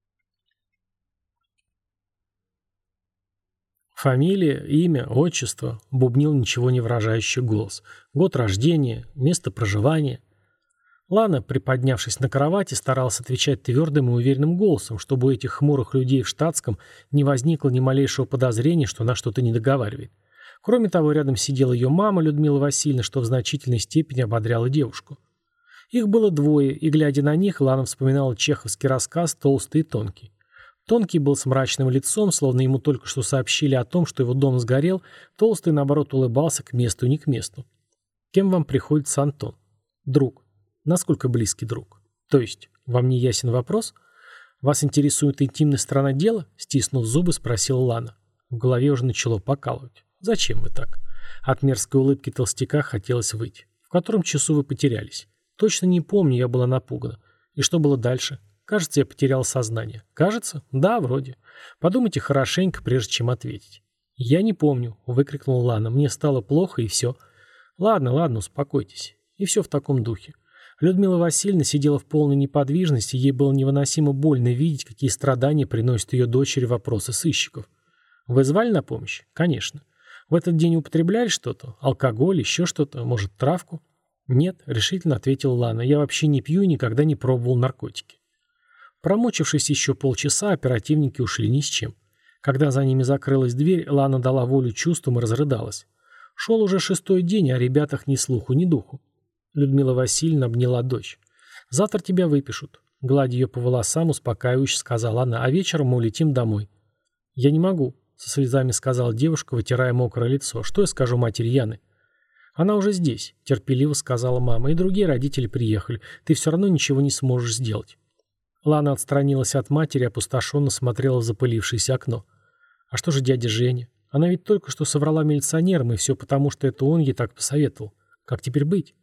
[SPEAKER 1] Фамилия, имя, отчество, бубнил ничего не выражающий голос. Год рождения, место проживания. Лана, приподнявшись на кровати, старалась отвечать твердым и уверенным голосом, чтобы у этих хмурых людей в штатском не возникло ни малейшего подозрения, что она что-то не договаривает. Кроме того, рядом сидела ее мама, Людмила Васильевна, что в значительной степени ободряла девушку. Их было двое, и, глядя на них, Лана вспоминала чеховский рассказ «Толстый и тонкий». Тонкий был с мрачным лицом, словно ему только что сообщили о том, что его дом сгорел, Толстый, наоборот, улыбался к месту и не к месту. Кем вам приходится Антон? Друг. Насколько близкий друг? То есть, вам не ясен вопрос? Вас интересует интимная сторона дела? Стиснув зубы, спросила Лана. В голове уже начало покалывать. Зачем вы так? От мерзкой улыбки толстяка хотелось выйти. В котором часу вы потерялись? Точно не помню, я была напугана. И что было дальше? Кажется, я потерял сознание. Кажется? Да, вроде. Подумайте хорошенько, прежде чем ответить. Я не помню, выкрикнула Лана. Мне стало плохо и все. Ладно, успокойтесь. И все в таком духе. Людмила Васильевна сидела в полной неподвижности, ей было невыносимо больно видеть, какие страдания приносят ее дочери вопросы сыщиков. Вы звали на помощь? Конечно. В этот день употребляли что-то? Алкоголь, еще что-то? Может, травку? Нет, решительно ответила Лана. Я вообще не пью и никогда не пробовал наркотики. Промучившись еще полчаса, оперативники ушли ни с чем. Когда за ними закрылась дверь, Лана дала волю чувствам и разрыдалась. Шел уже 6-й день, а о ребятах ни слуху, ни духу. Людмила Васильевна обняла дочь. «Завтра тебя выпишут», — гладя ее по волосам, успокаивающе сказала она, «а вечером мы улетим домой». «Я не могу», — со слезами сказала девушка, вытирая мокрое лицо. «Что я скажу матери Яны?» «Она уже здесь», — терпеливо сказала мама, — «и другие родители приехали. Ты все равно ничего не сможешь сделать». Лана отстранилась от матери и опустошенно смотрела в запылившееся окно. «А что же дядя Женя? Она ведь только что соврала милиционерам, и все потому, что это он ей так посоветовал. Как теперь быть?»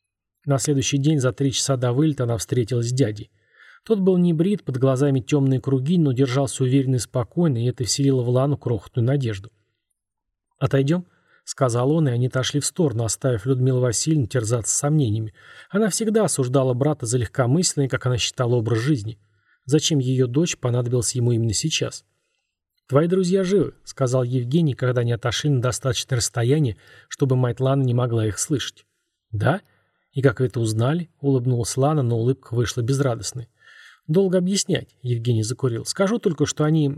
[SPEAKER 1] На следующий день за 3 часа до вылета она встретилась с дядей. Тот был не брит, под глазами темные круги, но держался уверенно и спокойно, и это вселило в Лану крохотную надежду. «Отойдем?» — сказал он, и они отошли в сторону, оставив Людмилу Васильевну терзаться сомнениями. Она всегда осуждала брата за легкомысленный, как она считала, образ жизни. Зачем ее дочь понадобилась ему именно сейчас? «Твои друзья живы», — сказал Евгений, когда они отошли на достаточное расстояние, чтобы мать Ланы не могла их слышать. «Да? И как вы это узнали?» — улыбнулась Лана, но улыбка вышла безрадостной. «Долго объяснять», — Евгений закурил. «Скажу только, что они,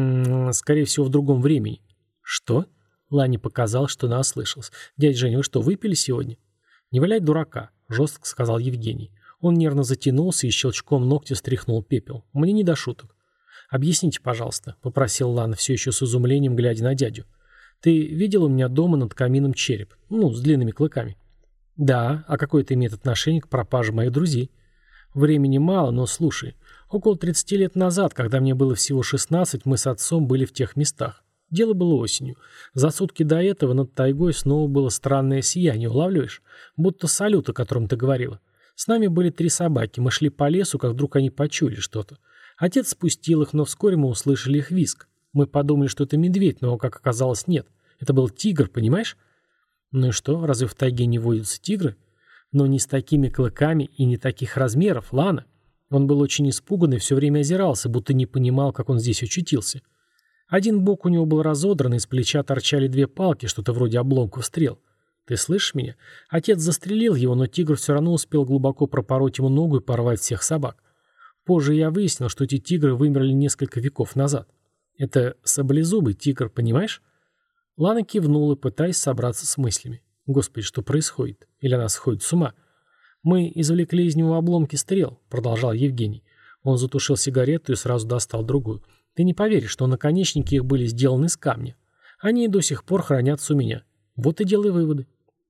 [SPEAKER 1] скорее всего, в другом времени». «Что?» Лане показалось, что она ослышалась. «Дядя Женя, вы что, выпили сегодня?» «Не валяй дурака», — жестко сказал Евгений. Он нервно затянулся и щелчком ногтя стряхнул пепел. «Мне не до шуток». «Объясните, пожалуйста», — попросил Лана, все еще с изумлением глядя на дядю. «Ты видел у меня дома над камином череп? Ну, с длинными клыками». «Да, а какое это имеет отношение к пропаже моих друзей?» «Времени мало, но слушай. Около 30 лет назад, когда мне было всего 16, мы с отцом были в тех местах. Дело было осенью. За сутки до этого над тайгой снова было странное сияние, улавливаешь? Будто салют, о котором ты говорила. С нами были 3 собаки, мы шли по лесу, как вдруг они почуяли что-то. Отец спустил их, но вскоре мы услышали их визг. Мы подумали, что это медведь, но, как оказалось, нет. Это был тигр, понимаешь? Ну и что, разве в тайге не водятся тигры? Но не с такими клыками и не таких размеров, Лана. Он был очень испуган и все время озирался, будто не понимал, как он здесь очутился. Один бок у него был разодран, из плеча торчали 2 палки, что-то вроде обломков стрел. Ты слышишь меня? Отец застрелил его, но тигр все равно успел глубоко пропороть ему ногу и порвать всех собак. Позже я выяснил, что эти тигры вымерли несколько веков назад. Это саблезубый тигр, понимаешь? Лана кивнула, пытаясь собраться с мыслями. Господи, что происходит? Или она сходит с ума? Мы извлекли из него обломки стрел, продолжал Евгений. Он затушил сигарету и сразу достал другую. Ты не поверишь, что наконечники их были сделаны из камня. Они и до сих пор хранятся у меня. Вот и делай выводы.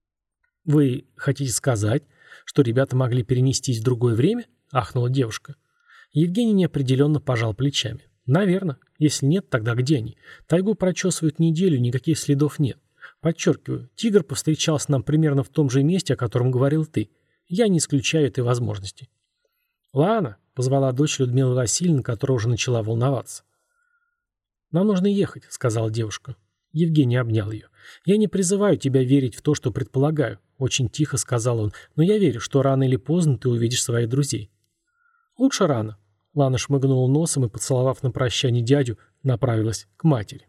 [SPEAKER 1] Вы хотите сказать, что ребята могли перенестись в другое время? Ахнула девушка. Евгений неопределенно пожал плечами. Наверное. Если нет, тогда где они? Тайгу прочесывают неделю, никаких следов нет. Подчеркиваю, тигр повстречался нам примерно в том же месте, о котором говорил ты. Я не исключаю этой возможности. Ладно, позвала дочь Людмила Васильевна, которая уже начала волноваться. «Нам нужно ехать», — сказала девушка. Евгений обнял ее. «Я не призываю тебя верить в то, что предполагаю», — очень тихо сказал он, «но я верю, что рано или поздно ты увидишь своих друзей». «Лучше рано». Лана шмыгнула носом и, поцеловав на прощание дядю, направилась к матери.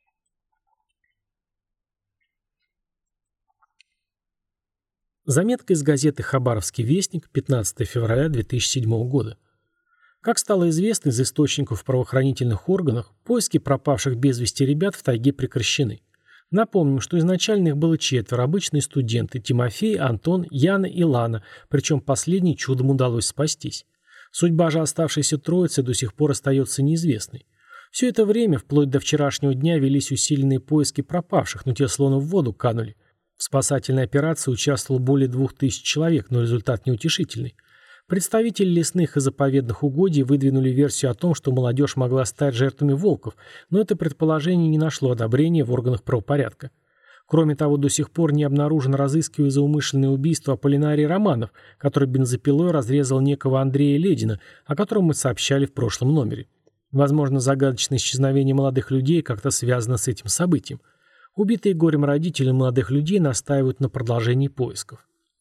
[SPEAKER 1] Заметка из газеты «Хабаровский вестник», 15 февраля 2007 года. Как стало известно из источников в правоохранительных органах, поиски пропавших без вести ребят в тайге прекращены. Напомним, что изначально их было 4 обычные студенты – Тимофей, Антон, Яна и Лана, причем последний чудом удалось спастись. Судьба же оставшейся троицы до сих пор остается неизвестной. Все это время, вплоть до вчерашнего дня, велись усиленные поиски пропавших, но те словно в воду канули. В спасательной операции участвовало более 2000 человек, но результат неутешительный. Представители лесных и заповедных угодий выдвинули версию о том, что молодежь могла стать жертвами волков, но это предположение не нашло одобрения в органах правопорядка. Кроме того, до сих пор не обнаружен разыскиваемый за умышленное убийство Аполлинарий Романов, который бензопилой разрезал некого Андрея Ледина, о котором мы сообщали в прошлом номере. Возможно, загадочное исчезновение молодых людей как-то связано с этим событием. Убитые горем родители молодых людей настаивают на продолжении поисков.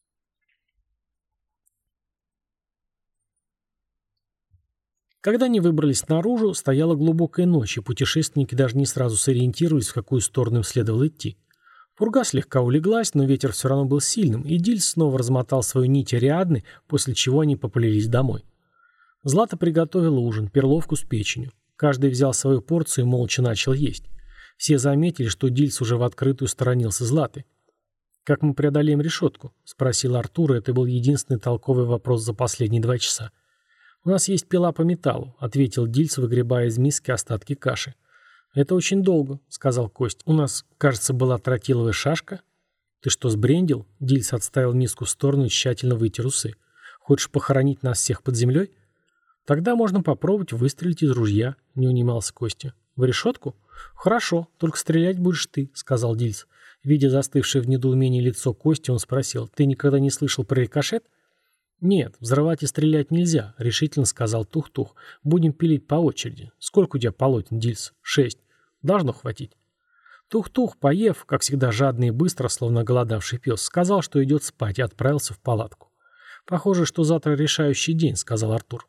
[SPEAKER 1] Когда они выбрались наружу, стояла глубокая ночь, и путешественники даже не сразу сориентировались, в какую сторону им следовало идти. Пурга слегка улеглась, но ветер все равно был сильным, и Дильс снова размотал свою нить Ариадны, после чего они поплелись домой. Злата приготовила ужин, перловку с печенью. Каждый взял свою порцию и молча начал есть. Все заметили, что Дильс уже в открытую сторонился Златы. «Как мы преодолеем решетку?» – спросил Артур, и это был единственный толковый вопрос за последние 2 часа. «У нас есть пила по металлу», — ответил Дильс, выгребая из миски остатки каши. «Это очень долго», — сказал Кость. «У нас, кажется, была тротиловая шашка». «Ты что, сбрендил?» — Дильс отставил миску в сторону и тщательно вытер усы. «Хочешь похоронить нас всех под землей?» «Тогда можно попробовать выстрелить из ружья», — не унимался Костя. «В решетку?» «Хорошо, только стрелять будешь ты», — сказал Дильс. Видя застывшее в недоумении лицо Кости, он спросил. «Ты никогда не слышал про рикошет?» «Нет, взрывать и стрелять нельзя», — решительно сказал Тух-Тух. «Будем пилить по очереди. Сколько у тебя полотен, Дильс?» 6. Должно хватить». Тух-Тух, поев, как всегда жадный и быстро, словно голодавший пес, сказал, что идет спать, и отправился в палатку. «Похоже, что завтра решающий день», — сказал Артур.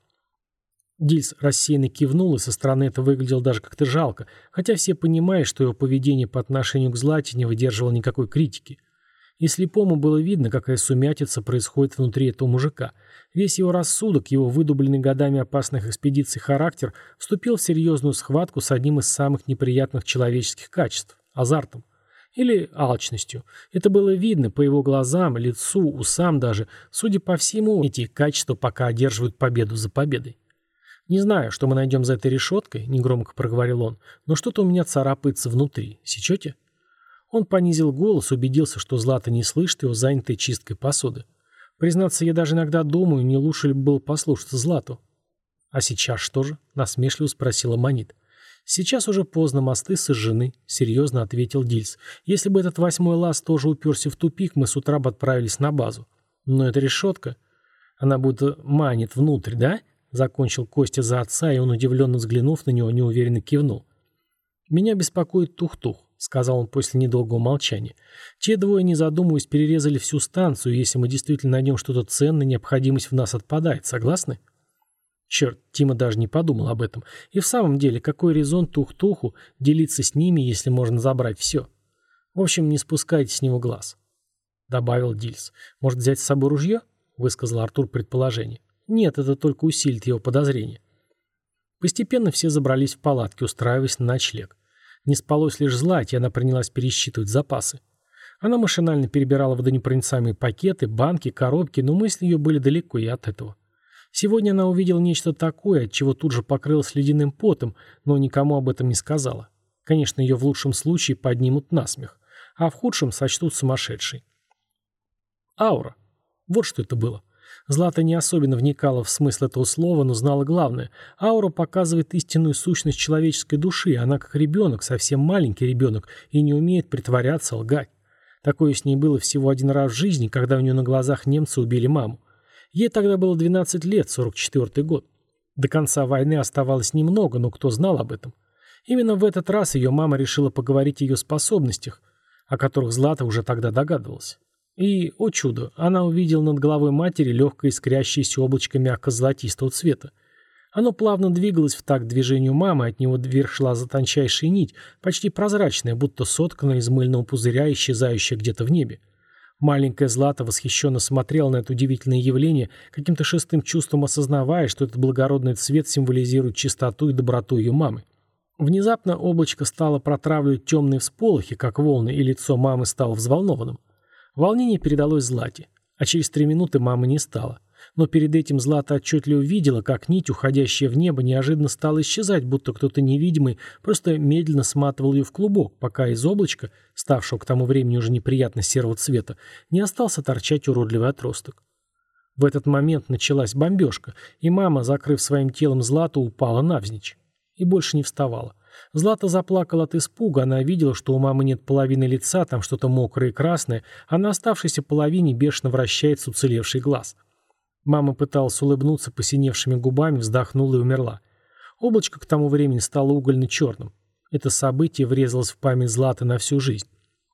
[SPEAKER 1] Дильс рассеянно кивнул, и со стороны это выглядело даже как-то жалко, хотя все понимали, что его поведение по отношению к Злате не выдерживало никакой критики. И слепому было видно, какая сумятица происходит внутри этого мужика. Весь его рассудок, его выдубленный годами опасных экспедиций характер вступил в серьезную схватку с одним из самых неприятных человеческих качеств – азартом. Или алчностью. Это было видно по его глазам, лицу, усам даже. Судя по всему, эти качества пока одерживают победу за победой. «Не знаю, что мы найдем за этой решеткой», – негромко проговорил он, – «но что-то у меня царапается внутри. Сечете?» Он понизил голос, убедился, что Злата не слышит его, занятой чисткой посуды. «Признаться, я даже иногда думаю, не лучше ли было послушаться Злату». «А сейчас что же?» — насмешливо спросила Манит. «Сейчас уже поздно, мосты сожжены», — серьезно ответил Дильс. «Если бы этот 8-й лаз тоже уперся в тупик, мы с утра бы отправились на базу. Но эта решетка, она будто манит внутрь, да?» — закончил Костя за отца, и он, удивленно взглянув на него, неуверенно кивнул. «Меня беспокоит Тух-Тух», — сказал он после недолгого молчания. «Те двое, не задумываясь, перерезали всю станцию, и если мы действительно найдем что-то ценное, необходимость в нас отпадает. Согласны?» Черт, Тима даже не подумал об этом. И в самом деле, какой резон Тух-Туху делиться с ними, если можно забрать все? В общем, не спускайте с него глаз, — добавил Дильс. «Может, взять с собой ружье?» — высказал Артур предположение. «Нет, это только усилит его подозрения». Постепенно все забрались в палатки, устраиваясь на ночлег. Не спалось лишь Злате, и она принялась пересчитывать запасы. Она машинально перебирала водонепроницаемые пакеты, банки, коробки, но мысли ее были далеко и от этого. Сегодня она увидела нечто такое, от чего тут же покрылась ледяным потом, но никому об этом не сказала. Конечно, ее в лучшем случае поднимут насмех, а в худшем сочтут сумасшедшей. Аура. Вот что это было. Злата не особенно вникала в смысл этого слова, но знала главное. Аура показывает истинную сущность человеческой души. Она как ребенок, совсем маленький ребенок, и не умеет притворяться, лгать. Такое с ней было всего один раз в жизни, когда у нее на глазах немцы убили маму. Ей тогда было 12 лет, 44-й год. До конца войны оставалось немного, но кто знал об этом? Именно в этот раз ее мама решила поговорить о ее способностях, о которых Злата уже тогда догадывалась. И, о чудо, она увидела над головой матери легкое искрящееся облачко мягко-золотистого цвета. Оно плавно двигалось в такт движению мамы, от него вверх шла за тончайшая нить, почти прозрачная, будто сотканная из мыльного пузыря, исчезающая где-то в небе. Маленькая Злата восхищенно смотрела на это удивительное явление, каким-то шестым чувством осознавая, что этот благородный цвет символизирует чистоту и доброту ее мамы. Внезапно облачко стало протравливать темные всполохи, как волны, и лицо мамы стало взволнованным. Волнение передалось Злате, а через 3 минуты мамы не стало. Но перед этим Злата отчетливо видела, как нить, уходящая в небо, неожиданно стала исчезать, будто кто-то невидимый просто медленно сматывал ее в клубок, пока из облачка, ставшего к тому времени уже неприятно серого цвета, не остался торчать уродливый отросток. В этот момент началась бомбежка, и мама, закрыв своим телом Злату, упала навзничь. И больше не вставала. Злата заплакала от испуга, она видела, что у мамы нет половины лица, там что-то мокрое и красное, а на оставшейся половине бешено вращается уцелевший глаз. Мама пыталась улыбнуться посиневшими губами, вздохнула и умерла. Облачко к тому времени стало угольно-черным. Это событие врезалось в память Златы на всю жизнь.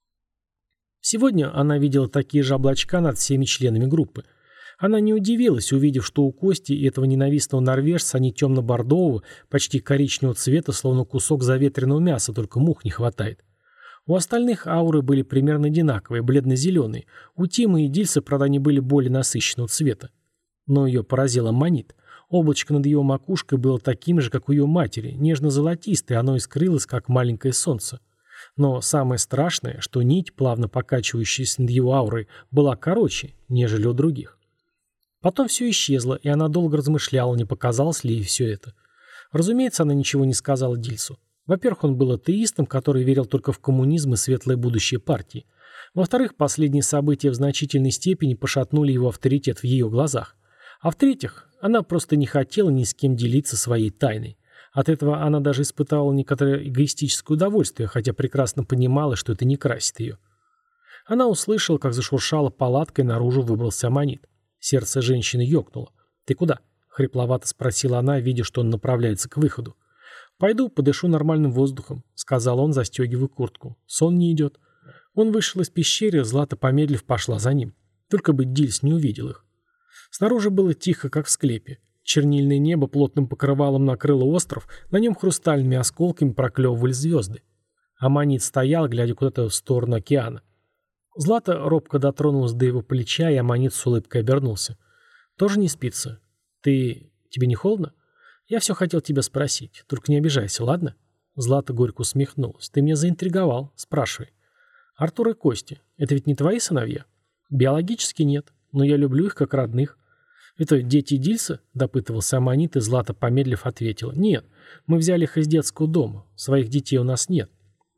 [SPEAKER 1] Сегодня она видела такие же облачка над всеми членами группы. Она не удивилась, увидев, что у Кости и этого ненавистного норвежца они темно-бордового, почти коричневого цвета, словно кусок заветренного мяса, только мух не хватает. У остальных ауры были примерно одинаковые, бледно-зеленые. У Тима и Дильса, правда, они были более насыщенного цвета. Но ее поразил аммонит. Облачко над его макушкой было таким же, как у ее матери, нежно-золотистое, оно искрылось, как маленькое солнце. Но самое страшное, что нить, плавно покачивающаяся над его аурой, была короче, нежели у других. Потом все исчезло, и она долго размышляла, не показалось ли ей все это. Разумеется, она ничего не сказала Дильсу. Во-первых, он был атеистом, который верил только в коммунизм и светлое будущее партии. Во-вторых, последние события в значительной степени пошатнули его авторитет в ее глазах. А в-третьих, она просто не хотела ни с кем делиться своей тайной. От этого она даже испытывала некоторое эгоистическое удовольствие, хотя прекрасно понимала, что это не красит ее. Она услышала, как зашуршала палаткой, наружу выбрался аммонит. Сердце женщины ёкнуло. «Ты куда?» — хрипловато спросила она, видя, что он направляется к выходу. «Пойду, подышу нормальным воздухом», — сказал он, застегивая куртку. «Сон не идет». Он вышел из пещеры, Злата, помедлив, пошла за ним. Только бы Дильс не увидел их. Снаружи было тихо, как в склепе. Чернильное небо плотным покрывалом накрыло остров, на нем хрустальными осколками проклевывали звезды. Аммонит стоял, глядя куда-то в сторону океана. Злата робко дотронулась до его плеча, и аммонит с улыбкой обернулся. «Тоже не спится? Тебе не холодно? Я все хотел тебя спросить. Только не обижайся, ладно?» Злата горько усмехнулась. «Ты меня заинтриговал. Спрашивай». «Артур и Костя, это ведь не твои сыновья?» «Биологически нет, но я люблю их как родных». «Это дети Дильса?» — допытывался аммонит, и Злата, помедлив, ответила. «Нет, мы взяли их из детского дома. Своих детей у нас нет».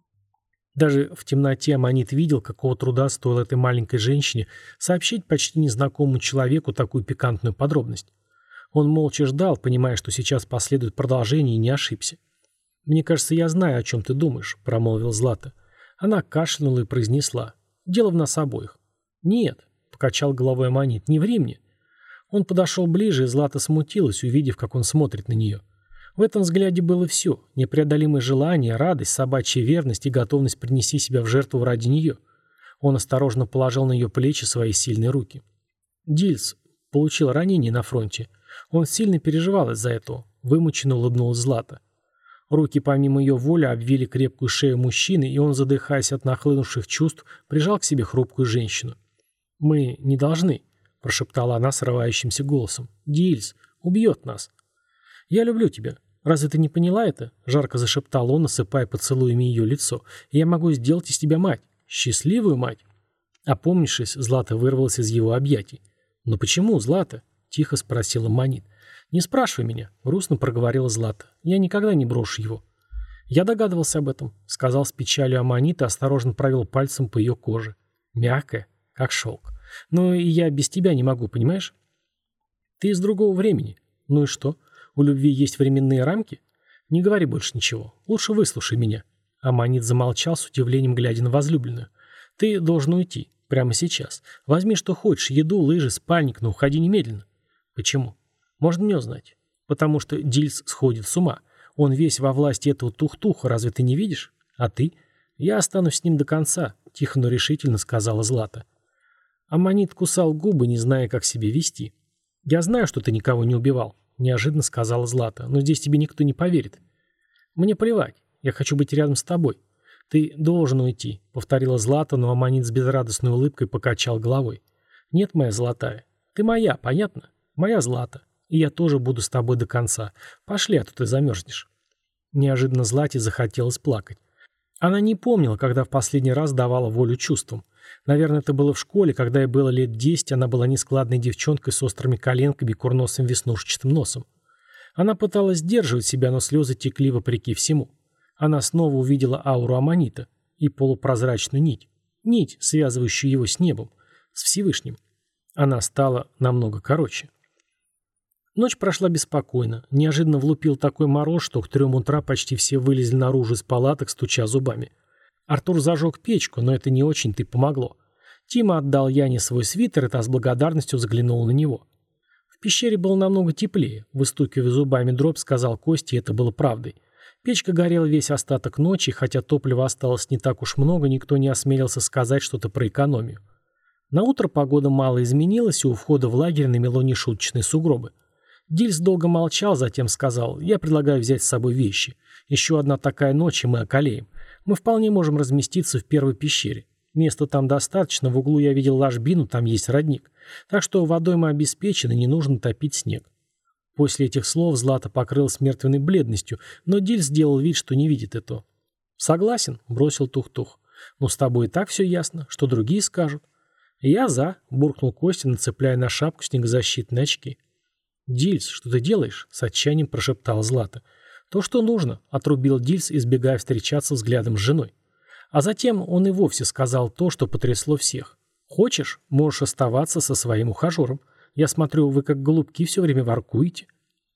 [SPEAKER 1] Даже в темноте аммонит видел, какого труда стоило этой маленькой женщине сообщить почти незнакомому человеку такую пикантную подробность. Он молча ждал, понимая, что сейчас последует продолжение, и не ошибся. «Мне кажется, я знаю, о чем ты думаешь», — промолвил Злата. Она кашлянула и произнесла. «Дело в нас обоих». «Нет», — покачал головой аммонит, — «не ври мне». Он подошел ближе, и Злата смутилась, увидев, как он смотрит на нее. В этом взгляде было все — непреодолимое желание, радость, собачья верность и готовность принести себя в жертву ради нее. Он осторожно положил на ее плечи свои сильные руки. Дильс получил ранение на фронте. Он сильно переживал из-за этого. Вымученно улыбнулась Злата. Руки помимо ее воли обвили крепкую шею мужчины, и он, задыхаясь от нахлынувших чувств, прижал к себе хрупкую женщину. «Мы не должны», — прошептала она срывающимся голосом. «Дильс убьет нас». «Я люблю тебя. Разве ты не поняла это?» — жарко зашептал он, осыпая поцелуями ее лицо. «Я могу сделать из тебя мать. Счастливую мать». Опомнившись, Злата вырвалась из его объятий. «Но почему, Злата?» — тихо спросила аммонит. «Не спрашивай меня», — грустно проговорила Злата. «Я никогда не брошу его». «Я догадывался об этом», — сказал с печалью аммонит и осторожно провел пальцем по ее коже. Мягкая, как шелк. «Но и я без тебя не могу, понимаешь?» «Ты из другого времени. Ну и что? У любви есть временные рамки? Не говори больше ничего. Лучше выслушай меня». Аммонит замолчал с удивлением, глядя на возлюбленную. «Ты должен уйти. Прямо сейчас. Возьми, что хочешь. Еду, лыжи, спальник, но уходи немедленно». «Почему?» «Можно мне узнать?» «Потому что Дильс сходит с ума. Он весь во власти этого тухтуха, разве ты не видишь? А ты? Я останусь с ним до конца, тихо, но решительно сказала Злата. Аммонит кусал губы, не зная, как себя вести. Я знаю, что ты никого не убивал, неожиданно сказала Злата, но здесь тебе никто не поверит. Мне плевать, я хочу быть рядом с тобой. Ты должен уйти, повторила Злата, но Аммонит с безрадостной улыбкой покачал головой. Нет, моя золотая, ты моя, понятно? Моя Злата. И я тоже буду с тобой до конца. Пошли, а то ты замерзнешь. Неожиданно Злате захотелось плакать. Она не помнила, когда в последний раз давала волю чувствам. Наверное, это было в школе, когда ей было лет 10, она была нескладной девчонкой с острыми коленками и курносым веснушчатым носом. Она пыталась сдерживать себя, но слезы текли вопреки всему. Она снова увидела ауру Аммонита и полупрозрачную нить. Нить, связывающую его с небом, с Всевышним. Она стала намного короче. Ночь прошла беспокойно. Неожиданно влупил такой мороз, что к 3 утра почти все вылезли наружу из палаток, стуча зубами. Артур зажег печку, но это не очень-то и помогло. Тима отдал Яне свой свитер, и та с благодарностью заглянула на него. В пещере было намного теплее. Выстукивая зубами дробь, сказал Костя, и это было правдой. Печка горела весь остаток ночи, хотя топлива осталось не так уж много, никто не осмелился сказать что-то про экономию. Наутро погода мало изменилась, и у входа в лагерь намело нешуточные сугробы. Дильс долго молчал, затем сказал: «Я предлагаю взять с собой вещи. Еще одна такая ночь, и мы околеем. Мы вполне можем разместиться в первой пещере. Места там достаточно, в углу я видел ложбину, там есть родник. Так что водой мы обеспечены, не нужно топить снег». После этих слов Злата покрылась мертвенной бледностью, но Дильс сделал вид, что не видит этого. «Согласен», — бросил Тух-Тух. «Но с тобой и так все ясно, что другие скажут». «Я за», — буркнул Костя, нацепляя на шапку снегозащитные очки. «Дильс, что ты делаешь?» — с отчаянием прошептала Злата. «То, что нужно», — отрубил Дильс, избегая встречаться взглядом с женой. А затем он и вовсе сказал то, что потрясло всех. «Хочешь, можешь оставаться со своим ухажером. Я смотрю, вы как голубки все время воркуете».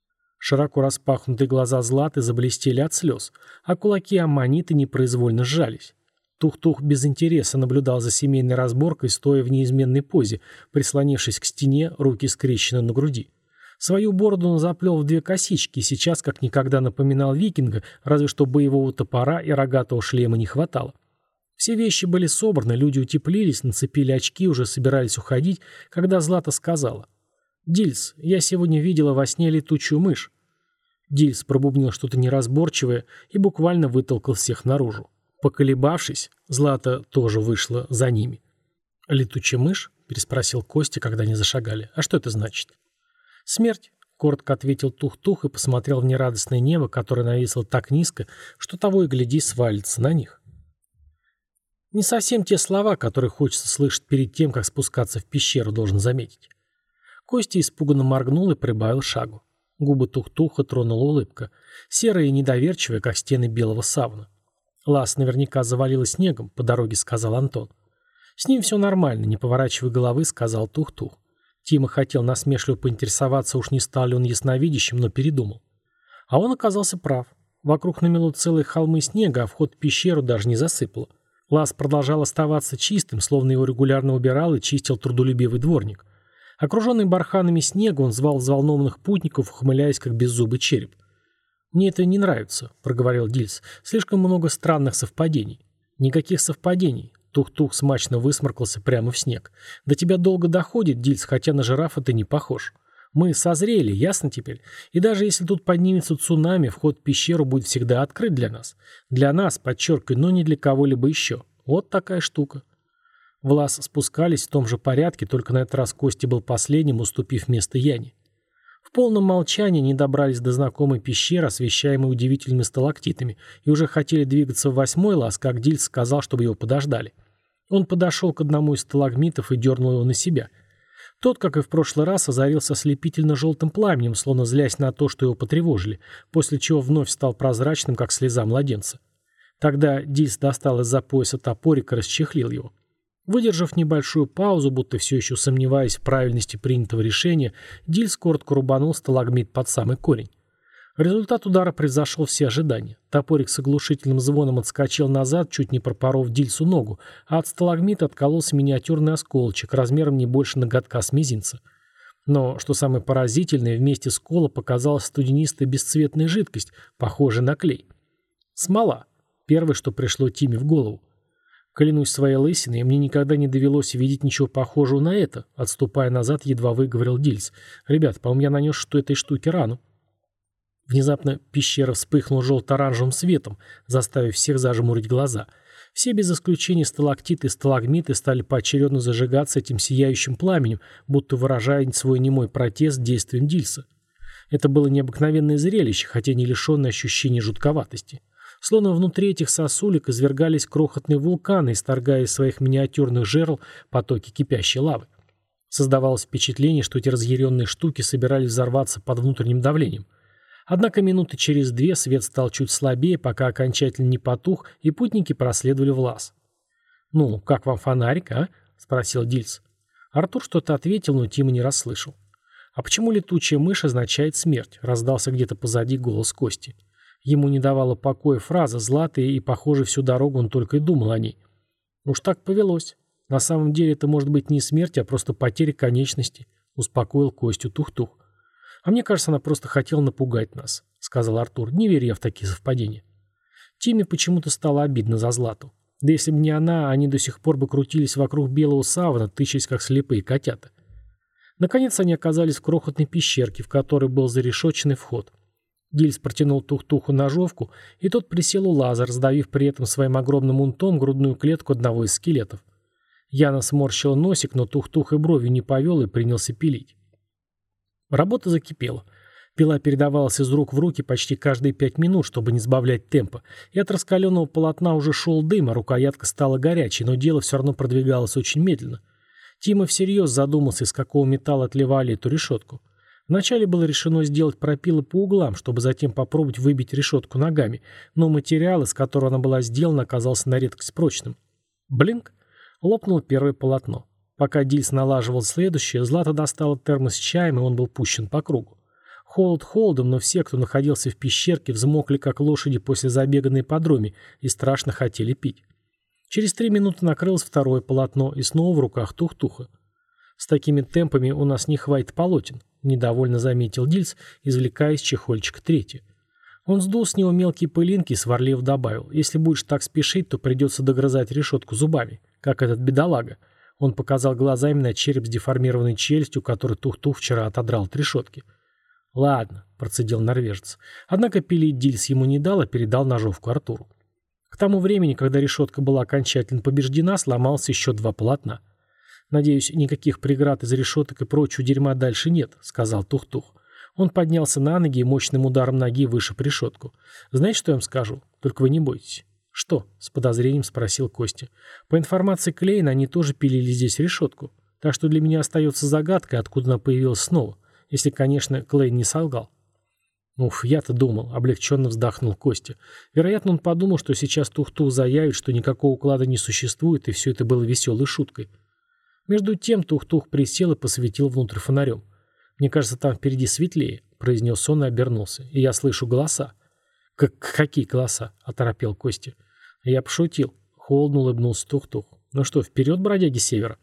[SPEAKER 1] Широко распахнутые глаза Златы заблестели от слез, а кулаки Аммонита непроизвольно сжались. Тух-Тух без интереса наблюдал за семейной разборкой, стоя в неизменной позе, прислонившись к стене, руки скрещены на груди. Свою бороду он заплел в 2 косички и сейчас как никогда напоминал викинга, разве что боевого топора и рогатого шлема не хватало. Все вещи были собраны, люди утеплились, нацепили очки, уже собирались уходить, когда Злата сказала: «Дильс, я сегодня видела во сне летучую мышь». Дильс пробубнил что-то неразборчивое и буквально вытолкал всех наружу. Поколебавшись, Злата тоже вышла за ними. «Летучая мышь?» — переспросил Костя, когда они зашагали. «А что это значит?» «Смерть», — коротко ответил Тух-Тух и посмотрел в нерадостное небо, которое нависло так низко, что того и гляди свалится на них. Не совсем те слова, которые хочется слышать перед тем, как спускаться в пещеру, должен заметить. Костя испуганно моргнул и прибавил шагу. Губы Тух-Туха тронула улыбка, серая и недоверчивая, как стены белого савана. «Лаз наверняка завалила снегом», — по дороге сказал Антон. «С ним все нормально», — не поворачивая головы, сказал Тух-Тух. Тима хотел насмешливо поинтересоваться, уж не стал ли он ясновидящим, но передумал. А он оказался прав. Вокруг намело целые холмы снега, а вход в пещеру даже не засыпало. Лаз продолжал оставаться чистым, словно его регулярно убирал и чистил трудолюбивый дворник. Окруженный барханами снега, он звал взволнованных путников, ухмыляясь, как беззубый череп. «Мне это не нравится», — проговорил Дильс. «Слишком много странных совпадений». «Никаких совпадений». Тух-Тух смачно высморкался прямо в снег. «До тебя долго доходит, Дильс, хотя на жирафа ты не похож. Мы созрели, ясно теперь? И даже если тут поднимется цунами, вход в пещеру будет всегда открыт для нас. Для нас, подчеркиваю, но не для кого-либо еще. Вот такая штука». В лаз спускались в том же порядке, только на этот раз Костя был последним, уступив место Яне. В полном молчании не добрались до знакомой пещеры, освещаемой удивительными сталактитами, и уже хотели двигаться в 8-й лаз, как Дильс сказал, чтобы его подождали. Он подошел к одному из сталагмитов и дернул его на себя. Тот, как и в прошлый раз, озарился ослепительно-желтым пламенем, словно злясь на то, что его потревожили, после чего вновь стал прозрачным, как слеза младенца. Тогда Дильс достал из-за пояса топорик и расчехлил его. Выдержав небольшую паузу, будто все еще сомневаясь в правильности принятого решения, Дильс коротко рубанул сталагмит под самый корень. Результат удара превзошел все ожидания. Топорик с оглушительным звоном отскочил назад, чуть не пропоров Дильсу ногу, а от сталагмита откололся миниатюрный осколочек, размером не больше ноготка с мизинца. Но, что самое поразительное, вместе с кола показалась студенистая бесцветная жидкость, похожая на клей. Смола. Первое, что пришло Тиме в голову. Клянусь своей лысиной, мне никогда не довелось видеть ничего похожего на это. Отступая назад, едва выговорил Дильс. Ребят, по-моему, я нанес что этой штуке рану. Внезапно пещера вспыхнула желто-оранжевым светом, заставив всех зажмурить глаза. Все без исключения сталактиты и сталагмиты стали поочередно зажигаться этим сияющим пламенем, будто выражая свой немой протест действием Дильса. Это было необыкновенное зрелище, хотя не лишенное ощущения жутковатости. Словно внутри этих сосулек извергались крохотные вулканы, исторгая из своих миниатюрных жерл потоки кипящей лавы. Создавалось впечатление, что эти разъяренные штуки собирались взорваться под внутренним давлением. Однако минуты через две свет стал чуть слабее, пока окончательно не потух, и путники проследовали в лаз. «Ну, как вам фонарик, а?» — спросил Дильс. Артур что-то ответил, но Тима не расслышал. «А почему летучая мышь означает смерть?» — раздался где-то позади голос Кости. Ему не давала покоя фраза «златая», и, похоже, всю дорогу он только и думал о ней. «Уж так повелось. На самом деле это может быть не смерть, а просто потеря конечности», — успокоил Костю Тух-Тух. «А мне кажется, она просто хотела напугать нас», — сказал Артур. «Не верю я в такие совпадения». Тиме почему-то стало обидно за Злату. Да если бы не она, они до сих пор бы крутились вокруг белого савана, тычась как слепые котята. Наконец они оказались в крохотной пещерке, в которой был зарешетченный вход. Дильс протянул Тух-Туху ножовку, и тот присел у лаза, раздавив при этом своим огромным унтом грудную клетку одного из скелетов. Яна сморщила носик, но Тух-Тух и бровью не повел и принялся пилить. Работа закипела. Пила передавалась из рук в руки почти каждые 5 минут, чтобы не сбавлять темпа, и от раскаленного полотна уже шел дым, а рукоятка стала горячей, но дело все равно продвигалось очень медленно. Тима всерьез задумался, из какого металла отливали эту решетку. Вначале было решено сделать пропилы по углам, чтобы затем попробовать выбить решетку ногами, но материал, из которого она была сделана, оказался на редкость прочным. Блинк! Лопнуло первое полотно. Пока Дильс налаживал следующее, Злата достала термос с чаем, и он был пущен по кругу. Холод холодом, но все, кто находился в пещерке, взмокли, как лошади после забега на ипподроме, и страшно хотели пить. Через 3 минуты накрылось второе полотно, и снова в руках Тух-Туха. «С такими темпами у нас не хватит полотен», — недовольно заметил Дильс, извлекая из чехольчика третье. Он сдул с него мелкие пылинки и сварливо добавил: «Если будешь так спешить, то придется догрызать решетку зубами, как этот бедолага». Он показал глазами на череп с деформированной челюстью, который Тух-Тух вчера отодрал от решетки. «Ладно», — процедил норвежец. Однако пилить Дильс ему не дал, а передал ножовку Артуру. К тому времени, когда решетка была окончательно побеждена, сломалось еще 2 полотна. «Надеюсь, никаких преград из решеток и прочего дерьма дальше нет», — сказал Тух-Тух. Он поднялся на ноги и мощным ударом ноги вышиб решетку. «Знаете, что я вам скажу? Только вы не бойтесь». «Что?» — с подозрением спросил Костя. «По информации Клейна, они тоже пилили здесь решетку. Так что для меня остается загадкой, откуда она появилась снова. Если, конечно, Клейн не солгал». «Уф, я-то думал», — облегченно вздохнул Костя. Вероятно, он подумал, что сейчас Тух-Тух заявит, что никакого уклада не существует, и все это было веселой шуткой. Между тем Тух-Тух присел и посветил внутрь фонарем. «Мне кажется, там впереди светлее», — произнес он и обернулся. «И я слышу голоса». «Какие голоса?» — оторопел Костя. «Я пошутил», — холодно улыбнулся Тух-Тух. «Ну что, вперед, бродяги севера?»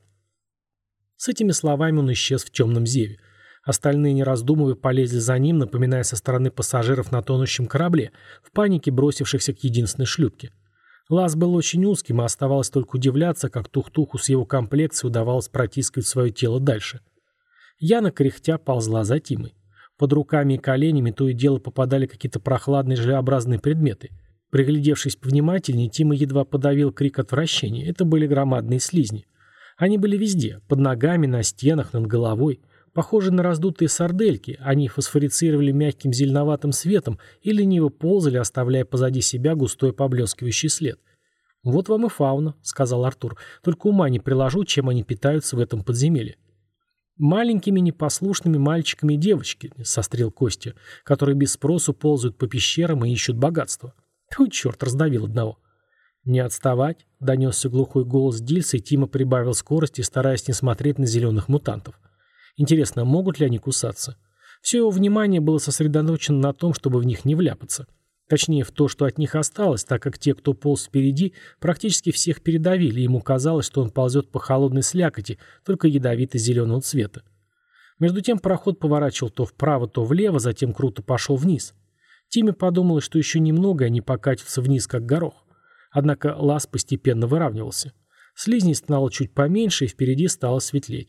[SPEAKER 1] С этими словами он исчез в темном зеве. Остальные, не раздумывая, полезли за ним, напоминая со стороны пассажиров на тонущем корабле, в панике бросившихся к единственной шлюпке. Лаз был очень узким, и оставалось только удивляться, как Тух-Туху с его комплекцией удавалось протискивать свое тело дальше. Яна, кряхтя, ползла за Тимой. Под руками и коленями то и дело попадали какие-то прохладные желеобразные предметы. Приглядевшись повнимательнее, Тима едва подавил крик отвращения. Это были громадные слизни. Они были везде, под ногами, на стенах, над головой. Похожие на раздутые сардельки, они фосфорицировали мягким зеленоватым светом и лениво ползали, оставляя позади себя густой поблескивающий след. «Вот вам и фауна», — сказал Артур. «Только ума не приложу, чем они питаются в этом подземелье». «Маленькими непослушными мальчиками и девочками», — сострил Костя, «которые без спросу ползают по пещерам и ищут богатство». Тьфу, черт, раздавил одного. «Не отставать», — донесся глухой голос Дильса, и Тима прибавил скорости, стараясь не смотреть на зеленых мутантов. Интересно, могут ли они кусаться? Все его внимание было сосредоточено на том, чтобы в них не вляпаться. Точнее, в то, что от них осталось, так как те, кто полз впереди, практически всех передавили, и ему казалось, что он ползет по холодной слякоти, только ядовито-зеленого цвета. Между тем пароход поворачивал то вправо, то влево, затем круто пошел вниз. Тиме подумалось, что еще немного, и они покатятся вниз, как горох. Однако лаз постепенно выравнивался. Слизней стало чуть поменьше, и впереди стало светлеть.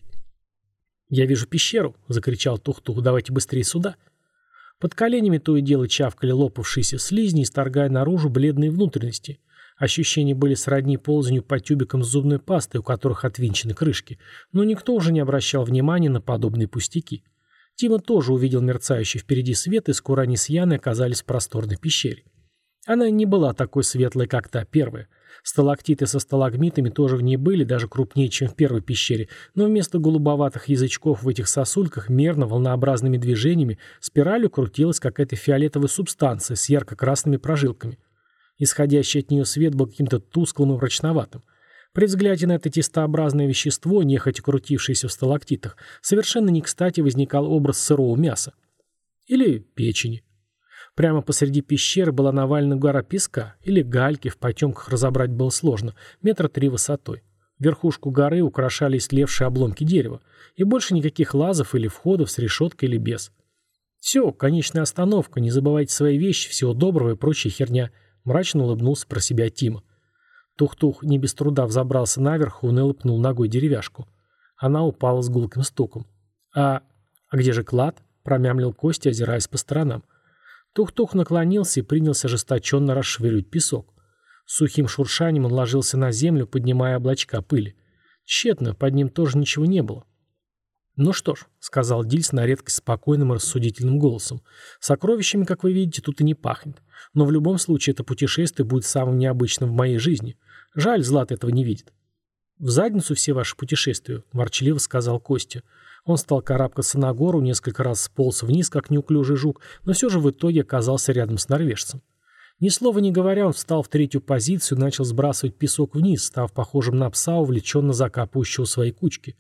[SPEAKER 1] «Я вижу пещеру!» — закричал Тух-Тух. «Давайте быстрее сюда!» Под коленями то и дело чавкали лопавшиеся слизни, исторгая наружу бледные внутренности. Ощущения были сродни ползанию по тюбикам с зубной пастой, у которых отвинчены крышки, но никто уже не обращал внимания на подобные пустяки. Тима тоже увидел мерцающий впереди свет, и скоро они с Яной оказались в просторной пещере. Она не была такой светлой, как та первая. Сталактиты со сталагмитами тоже в ней были, даже крупнее, чем в первой пещере, но вместо голубоватых язычков в этих сосульках мерно, волнообразными движениями спиралью крутилась какая-то фиолетовая субстанция с ярко-красными прожилками. Исходящий от нее свет был каким-то тусклым и мрачноватым. При взгляде на это тестообразное вещество, нехотя крутившееся в сталактитах, совершенно не кстати возникал образ сырого мяса. Или печени. Прямо посреди пещеры была навалена гора песка, или гальки, в потемках разобрать было сложно, 3 метра высотой. Верхушку горы украшали истлевшие обломки дерева, и больше никаких лазов или входов с решеткой или без. Все, конечная остановка, не забывайте свои вещи, всего доброго и прочая херня. Мрачно улыбнулся про себя Тима. Тух-Тух не без труда взобрался наверх и уныло пнул ногой деревяшку. Она упала с гулким стуком. «А где же клад?» — промямлил Костя, озираясь по сторонам. Тух-Тух наклонился и принялся ожесточенно расшвыривать песок. С сухим шуршанием он ложился на землю, поднимая облачка пыли. Тщетно, под ним тоже ничего не было. «Ну что ж», — сказал Дильс на редкость спокойным и рассудительным голосом, «сокровищами, как вы видите, тут и не пахнет. Но в любом случае это путешествие будет самым необычным в моей жизни. Жаль, Злат этого не видит». «В задницу все ваши путешествия», — ворчливо сказал Костя. Он стал карабкаться на гору, несколько раз сполз вниз, как неуклюжий жук, но все же в итоге оказался рядом с норвежцем. Ни слова не говоря, он встал в третью позицию и начал сбрасывать песок вниз, став похожим на пса, увлеченно закапывающего свои кучки.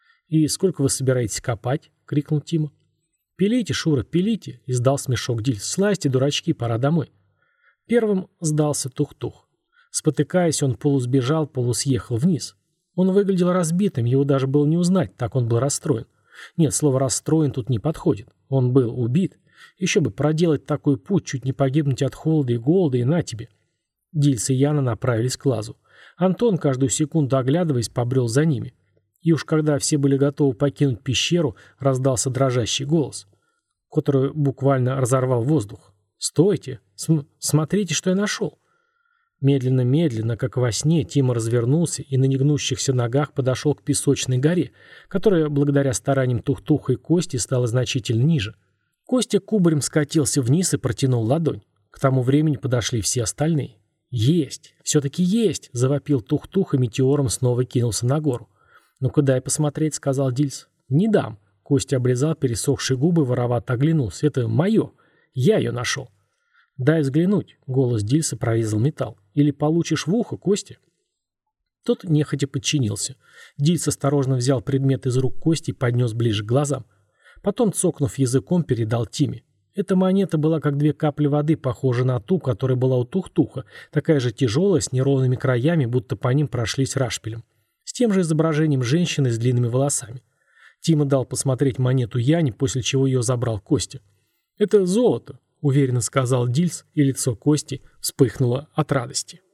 [SPEAKER 1] «И сколько вы собираетесь копать?» — крикнул Тима. «Пилите, Шура, пилите!» — издал смешок Дильс. «Слазьте, дурачки, пора домой». Первым сдался Тух-Тух. Спотыкаясь, он полусбежал, полусъехал вниз. Он выглядел разбитым, его даже было не узнать, так он был расстроен. Нет, слово «расстроен» тут не подходит. Он был убит. Еще бы проделать такой путь, чуть не погибнуть от холода и голода, и на тебе. Дильс и Яна направились к лазу. Антон, каждую секунду оглядываясь, побрел за ними. И уж когда все были готовы покинуть пещеру, раздался дрожащий голос, который буквально разорвал воздух. «Стойте! Смотрите, что я нашел!» Медленно-медленно, как во сне, Тима развернулся и на негнущихся ногах подошел к песочной горе, которая, благодаря стараниям Тух-Туха и Кости, стала значительно ниже. Костя кубарем скатился вниз и протянул ладонь. К тому времени подошли все остальные. «Есть! Все-таки есть!» — завопил Тух-Тух и метеором снова кинулся на гору. «Ну-ка дай посмотреть», — сказал Дильс. «Не дам». Костя облизал пересохшие губы, воровато оглянулся. «Это мое. Я ее нашел». «Дай взглянуть», — голос Дильса прорезал металл. «Или получишь в ухо, Костя». Тот нехотя подчинился. Дильс осторожно взял предмет из рук Кости и поднес ближе к глазам. Потом, цокнув языком, передал Тиме. Эта монета была как 2 капли воды, похожа на ту, которая была у Тух-Туха, такая же тяжелая, с неровными краями, будто по ним прошлись рашпилем. С тем же изображением женщины с длинными волосами. Тима дал посмотреть монету Яне, после чего ее забрал Костя. «Это золото», — уверенно сказал Дильс, и лицо Кости вспыхнуло от радости.